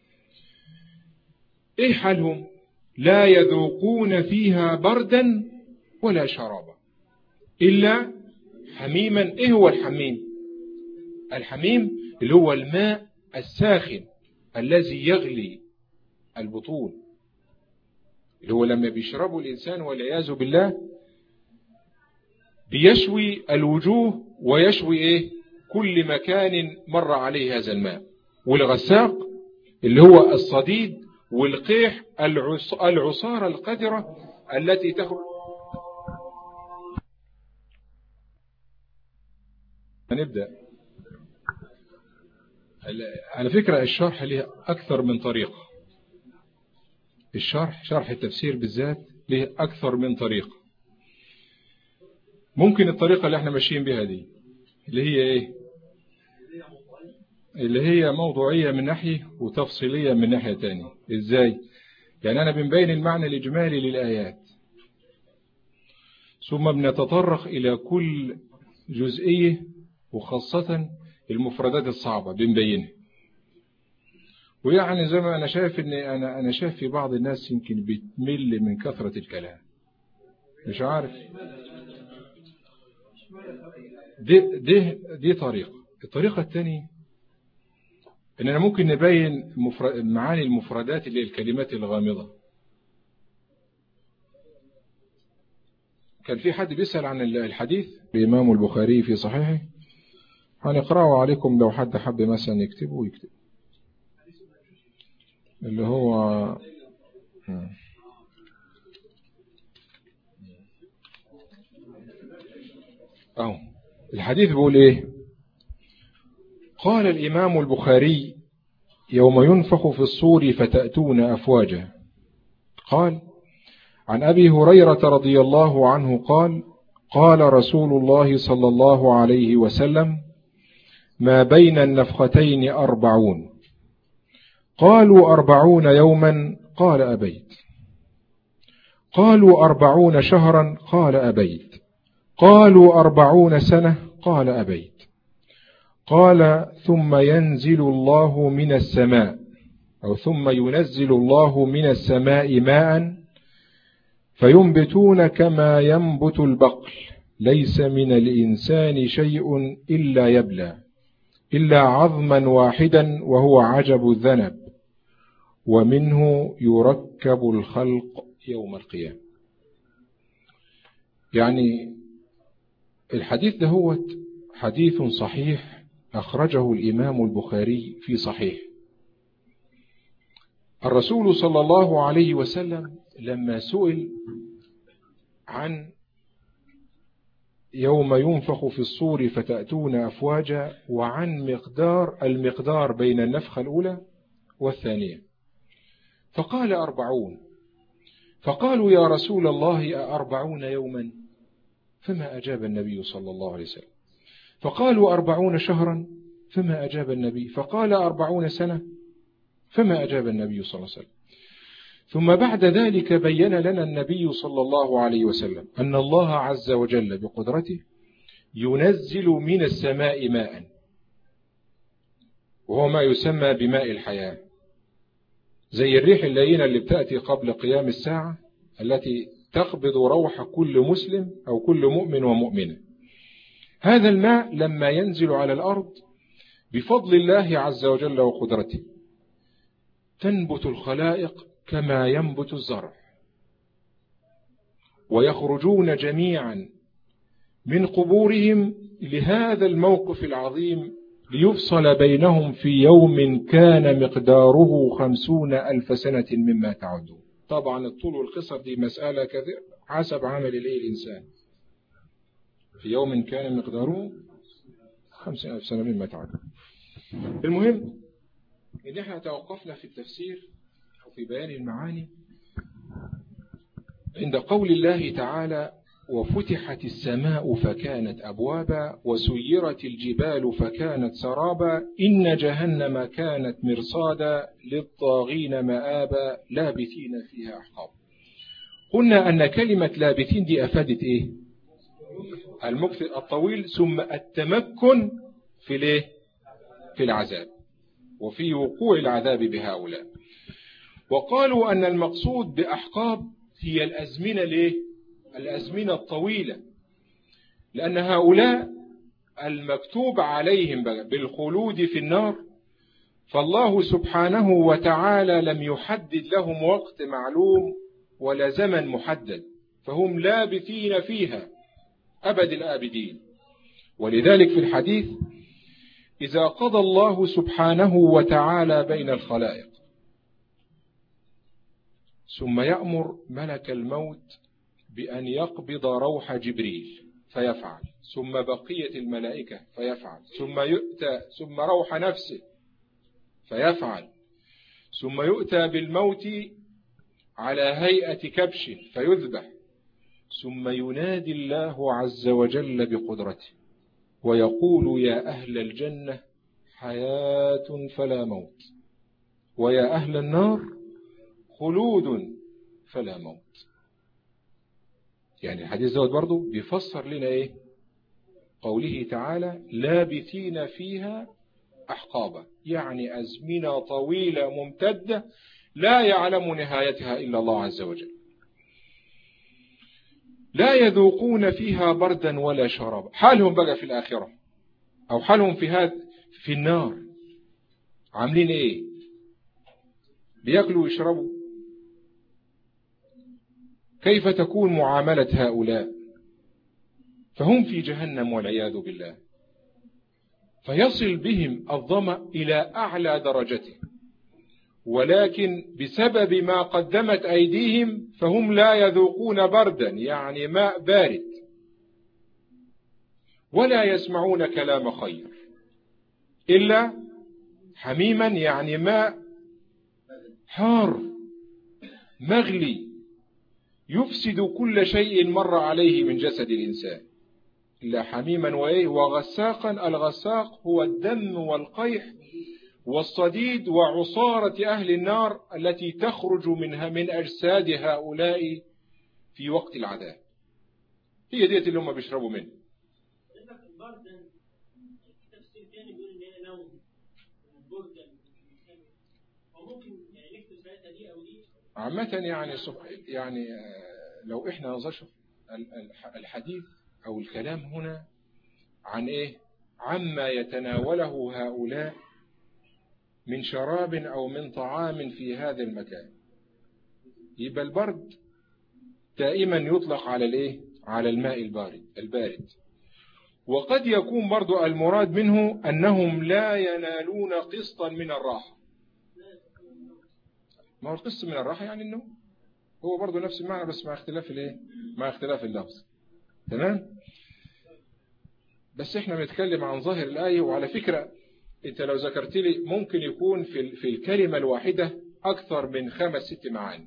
إيه حالهم؟ لا يذوقون فيها بردا ولا شرابا إلا حميما. إيه هو الحميم؟ الحميم اللي هو الماء الساخن الذي يغلي البطون، اللي هو لما بيشربه الإنسان والعياذ بالله بيشوي الوجوه ويشوي إيه؟ كل مكان مر عليه هذا الماء. والغساق اللي هو الصديد والقيح العصارة القذرة التي تخرج. هنبدأ. على فكرة الشرح له أكثر من طريقة، الشرح شرح التفسير بالذات له أكثر من طريقة. ممكن الطريقة اللي احنا ماشيين بها دي اللي هي ايه؟ اللي هي موضوعية من ناحية وتفصيلية من ناحية تانية. ازاي؟ يعني أنا بنبين المعنى الإجمالي للآيات، ثم بنتطرق إلى كل جزئية، وخاصة المفردات الصعبة بنبينها. ويعني زي ما أنا شايف إن أنا أنا شايف في بعض الناس يمكن بتمل من كثرة الكلام، مش عارف. دي دي دي طريقة. الطريقة الثانية إننا ممكن نبين معاني المفردات اللي هي الكلمات الغامضة. كان في حد بيسأل عن الحديث الإمام البخاري في صحيحه، هنقرأه عليكم لو حد حب مثلا يكتبه يكتب، اللي هو أهو الحديث بيقول إيه؟ قال الإمام البخاري: يوم ينفخ في الصور فتأتون أفواجا. قال: عن أبي هريرة رضي الله عنه قال: قال رسول الله صلى الله عليه وسلم: ما بين النفختين أربعون. قالوا: أربعون يوما؟ قال: أبيت. قالوا: أربعون شهرا؟ قال: أبيت. قالوا: أربعون سنة؟ قال: أبيت. قال: ثم ينزل الله من السماء أو ثم ينزل الله من السماء ماء فينبتون كما ينبت البقل، ليس من الإنسان شيء إلا يبلى إلا عظما واحدا وهو عجب الذنب، ومنه يركب الخلق يوم القيامة. يعني الحديث ده هو حديث صحيح أخرجه الإمام البخاري في صحيح. الرسول صلى الله عليه وسلم لما سئل عن يوم ينفخ في الصور فتأتون أفواجا وعن مقدار المقدار بين النفخة الأولى والثانية، فقال: أربعون. فقالوا: يا رسول الله أربعون يوما؟ فما أجاب النبي صلى الله عليه وسلم. فقالوا: أربعون شهرا؟ فما أجاب النبي. فقال: أربعون سنة؟ فما أجاب النبي صلى الله عليه وسلم. ثم بعد ذلك بين لنا النبي صلى الله عليه وسلم أن الله عز وجل بقدرته ينزل من السماء ماء، وهو ما يسمى بماء الحياة، زي الريح اللينة اللي بتأتي قبل قيام الساعة التي تقبض روح كل مسلم أو كل مؤمن ومؤمنة. هذا الماء لما ينزل على الأرض بفضل الله عز وجل وقدرته تنبت الخلائق كما ينبت الزرع، ويخرجون جميعا من قبورهم لهذا الموقف العظيم ليفصل بينهم في يوم كان مقداره خمسون ألف سنة مما تعدون. طبعا الطول والقصر دي مسألة كثير حسب عمل الإيه الإنسان. في يوم كان مقداره خمسين ألف سنة مما تعدون. المهم إن احنا توقفنا في التفسير أو في بيان المعاني عند قول الله تعالى: وفتحت السماء فكانت أبوابا وسيرت الجبال فكانت سرابا إن جهنم كانت مرصادا للطاغين مآبا لابثين فيها أحقابا. قلنا أن كلمة لابثين دي أفادت إيه؟ المكث الطويل، ثم التمكن في الإيه؟ في العذاب وفي وقوع العذاب بهؤلاء. وقالوا أن المقصود بأحقاب هي الأزمنة ليه؟ الأزمنة الطويلة، لأن هؤلاء المكتوب عليهم بالخلود في النار، فالله سبحانه وتعالى لم يحدد لهم وقت معلوم ولا زمن محدد، فهم لابثين فيها أبد الآبدين. ولذلك في الحديث: إذا قضى الله سبحانه وتعالى بين الخلائق ثم يأمر ملك الموت بأن يقبض روح جبريل فيفعل، ثم بقية الملائكة فيفعل، ثم يؤتى ثم روح نفسه فيفعل، ثم يؤتى بالموت على هيئة كبش فيذبح، ثم ينادي الله عز وجل بقدرته ويقول يا أهل الجنة حياة فلا موت، ويا أهل النار خلود فلا موت. يعني الحديث دوت برضو بيفسر لنا ايه قوله تعالى لابثين فيها أحقابا، يعني أزمنة طويلة ممتدة لا يعلم نهايتها إلا الله عز وجل. لا يذوقون فيها بردا ولا شرابا. حالهم بقى في الآخرة أو حالهم في هذا في النار عاملين ايه؟ بيأكلوا ويشربوا. كيف تكون معاملة هؤلاء؟ فهم في جهنم والعياذ بالله، فيصل بهم الظمأ إلى أعلى درجته، ولكن بسبب ما قدمت أيديهم فهم لا يذوقون بردا يعني ماء بارد، ولا يسمعون كلام خير إلا حميما يعني ماء حار مغلي يفسد كل شيء مر عليه من جسد الإنسان، إلا حميما وإيه وغساقا. الغساق هو الدم والقيح والصديد وعصارة أهل النار التي تخرج منها من أجساد هؤلاء في وقت العذاب، هي ديت اللي هم بيشربوا منه. عامة يعني يعني لو احنا نظرش الحديث أو الكلام هنا عن إيه عما يتناوله هؤلاء من شراب أو من طعام في هذا المكان، يبقى البرد دائما يطلق على الإيه على الماء البارد البارد. وقد يكون برضو المراد منه أنهم لا ينالون قسطا من الراحة. ما هو القسط من الراحة يعني النوم، هو برضو نفس المعنى بس مع اختلاف الايه مع اختلاف اللفظ. تمام. بس احنا بنتكلم عن ظاهر الآية. وعلى فكرة انت لو ذكرت لي ممكن يكون في في الكلمة الواحدة أكثر من خمس ست معاني،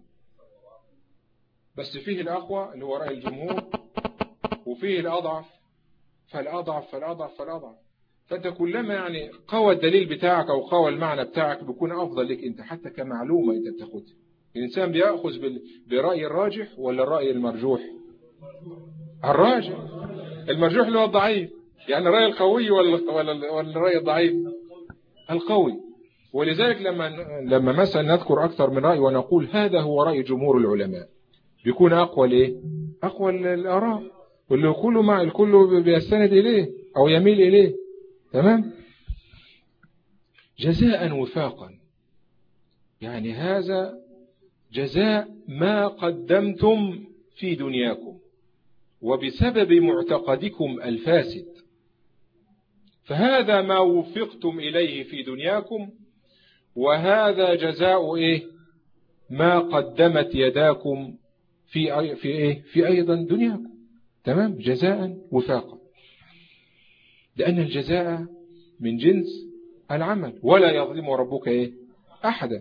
بس فيه الأقوى اللي هو رأي الجمهور، وفيه الأضعف فالأضعف فالأضعف فالأضعف. فأنت كلما يعني قوى الدليل بتاعك أو قوى المعنى بتاعك بيكون أفضل لك أنت حتى كمعلومة أنت بتاخدها. الإنسان بيأخذ برأي الراجح ولا الرأي المرجوح؟ الراجح. المرجوح اللي هو الضعيف، يعني الرأي القوي ولا ولا ولا الرأي الضعيف؟ القوي. ولذلك لما لما مثلا نذكر أكثر من رأي ونقول هذا هو رأي جمهور العلماء بيكون أقوى ليه؟ أقوى الآراء، واللي كله مع الكل بيستند إليه أو يميل إليه. تمام. جزاء وفاقا، يعني هذا جزاء ما قدمتم في دنياكم وبسبب معتقدكم الفاسد، فهذا ما وفقتم إليه في دنياكم، وهذا جزاء إيه ما قدمت يداكم في في إيه في أيضا دنياكم. تمام. جزاء وفاقا، لأن الجزاء من جنس العمل ولا يظلم ربك إيه أحدا.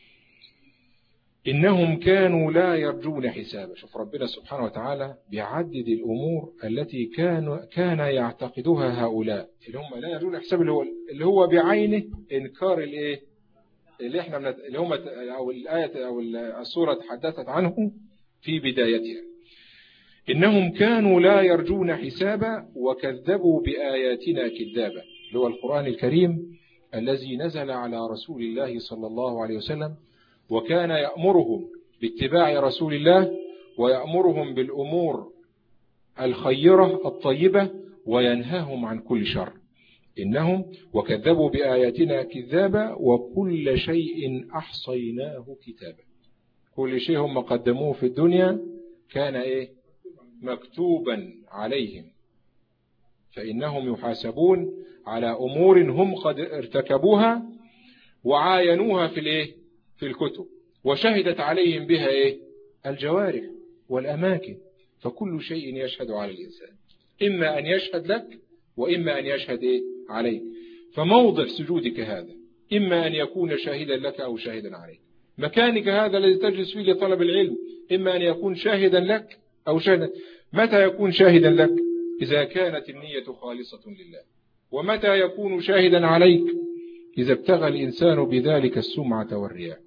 إنهم كانوا لا يرجون حسابا. شوف ربنا سبحانه وتعالى بيعدد الأمور التي كان كان يعتقدها هؤلاء اللي هم لا يرجون حسابا، اللي هو اللي هو بعينه إنكار الإيه اللي إحنا من اللي هم أو الآية أو السورة تحدثت عنه في بدايتها. إنهم كانوا لا يرجون حسابا وكذبوا بآياتنا كذابا، اللي هو القرآن الكريم الذي نزل على رسول الله صلى الله عليه وسلم، وكان يأمرهم باتباع رسول الله ويأمرهم بالأمور الخيرة الطيبة وينهاهم عن كل شر. إنهم وكذبوا بآياتنا كذابا وكل شيء أحصيناه كتابا. كل شيء هم قدموه في الدنيا كان إيه مكتوبا عليهم، فإنهم يحاسبون على أمور هم قد ارتكبوها وعاينوها في الإيه في الكتب، وشهدت عليهم بها إيه الجوارح والأماكن. فكل شيء يشهد على الإنسان، إما أن يشهد لك وإما أن يشهد إيه عليك. فموضع سجودك هذا إما أن يكون شاهدا لك أو شاهدا عليك. مكانك هذا الذي تجلس فيه لطلب العلم إما أن يكون شاهدا لك أو شاهدا. متى يكون شاهدا لك؟ إذا كانت النية خالصة لله. ومتى يكون شاهدا عليك؟ إذا ابتغى الإنسان بذلك السمعة والرياء.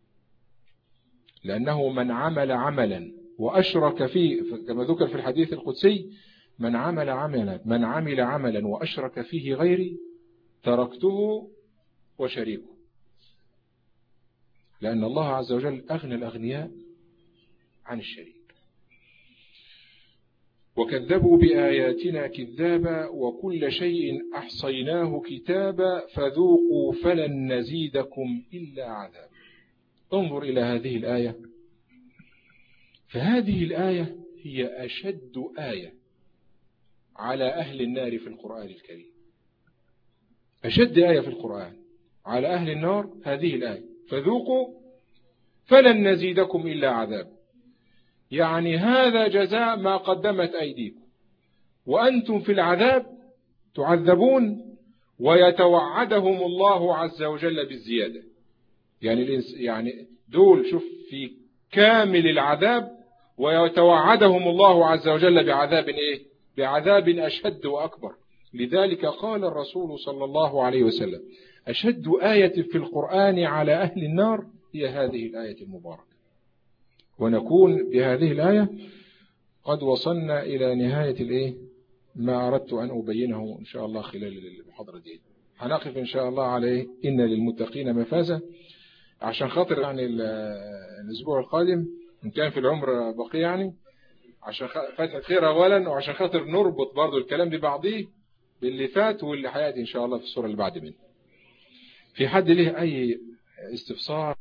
لأنه من عمل عملا وأشرك فيه، كما ذكر في الحديث القدسي: من عمل عملا من عمل عملا وأشرك فيه غيري تركته وشريكه. لأن الله عز وجل أغنى الأغنياء عن الشريك. وكذبوا بآياتنا كذابا وكل شيء أحصيناه كتابا فذوقوا فلن نزيدكم إلا عذاب. انظر إلى هذه الآية، فهذه الآية هي أشد آية على أهل النار في القرآن الكريم. أشد آية في القرآن على أهل النار هذه الآية: فذوقوا فلن نزيدكم إلا عذاب. يعني هذا جزاء ما قدمت أيديكم، وأنتم في العذاب تعذبون، ويتوعدهم الله عز وجل بالزيادة. يعني يعني دول شوف في كامل العذاب، ويتوعدهم الله عز وجل بعذاب إيه؟ بعذاب أشد وأكبر. لذلك قال الرسول صلى الله عليه وسلم: أشد آية في القرآن على أهل النار هي هذه الآية المباركة. ونكون بهذه الآية قد وصلنا إلى نهاية الإيه ما أردت أن أبينه إن شاء الله خلال المحاضرة دي. هنقف إن شاء الله عليه إن للمتقين مفازة، عشان خاطر يعني الأسبوع القادم إن كان في العمر بقي، يعني عشان فتح خير أولا، وعشان خاطر نربط برضو الكلام ببعضيه باللي فات واللي حياتي إن شاء الله في الصورة اللي بعد منه. في حد له أي استفسار؟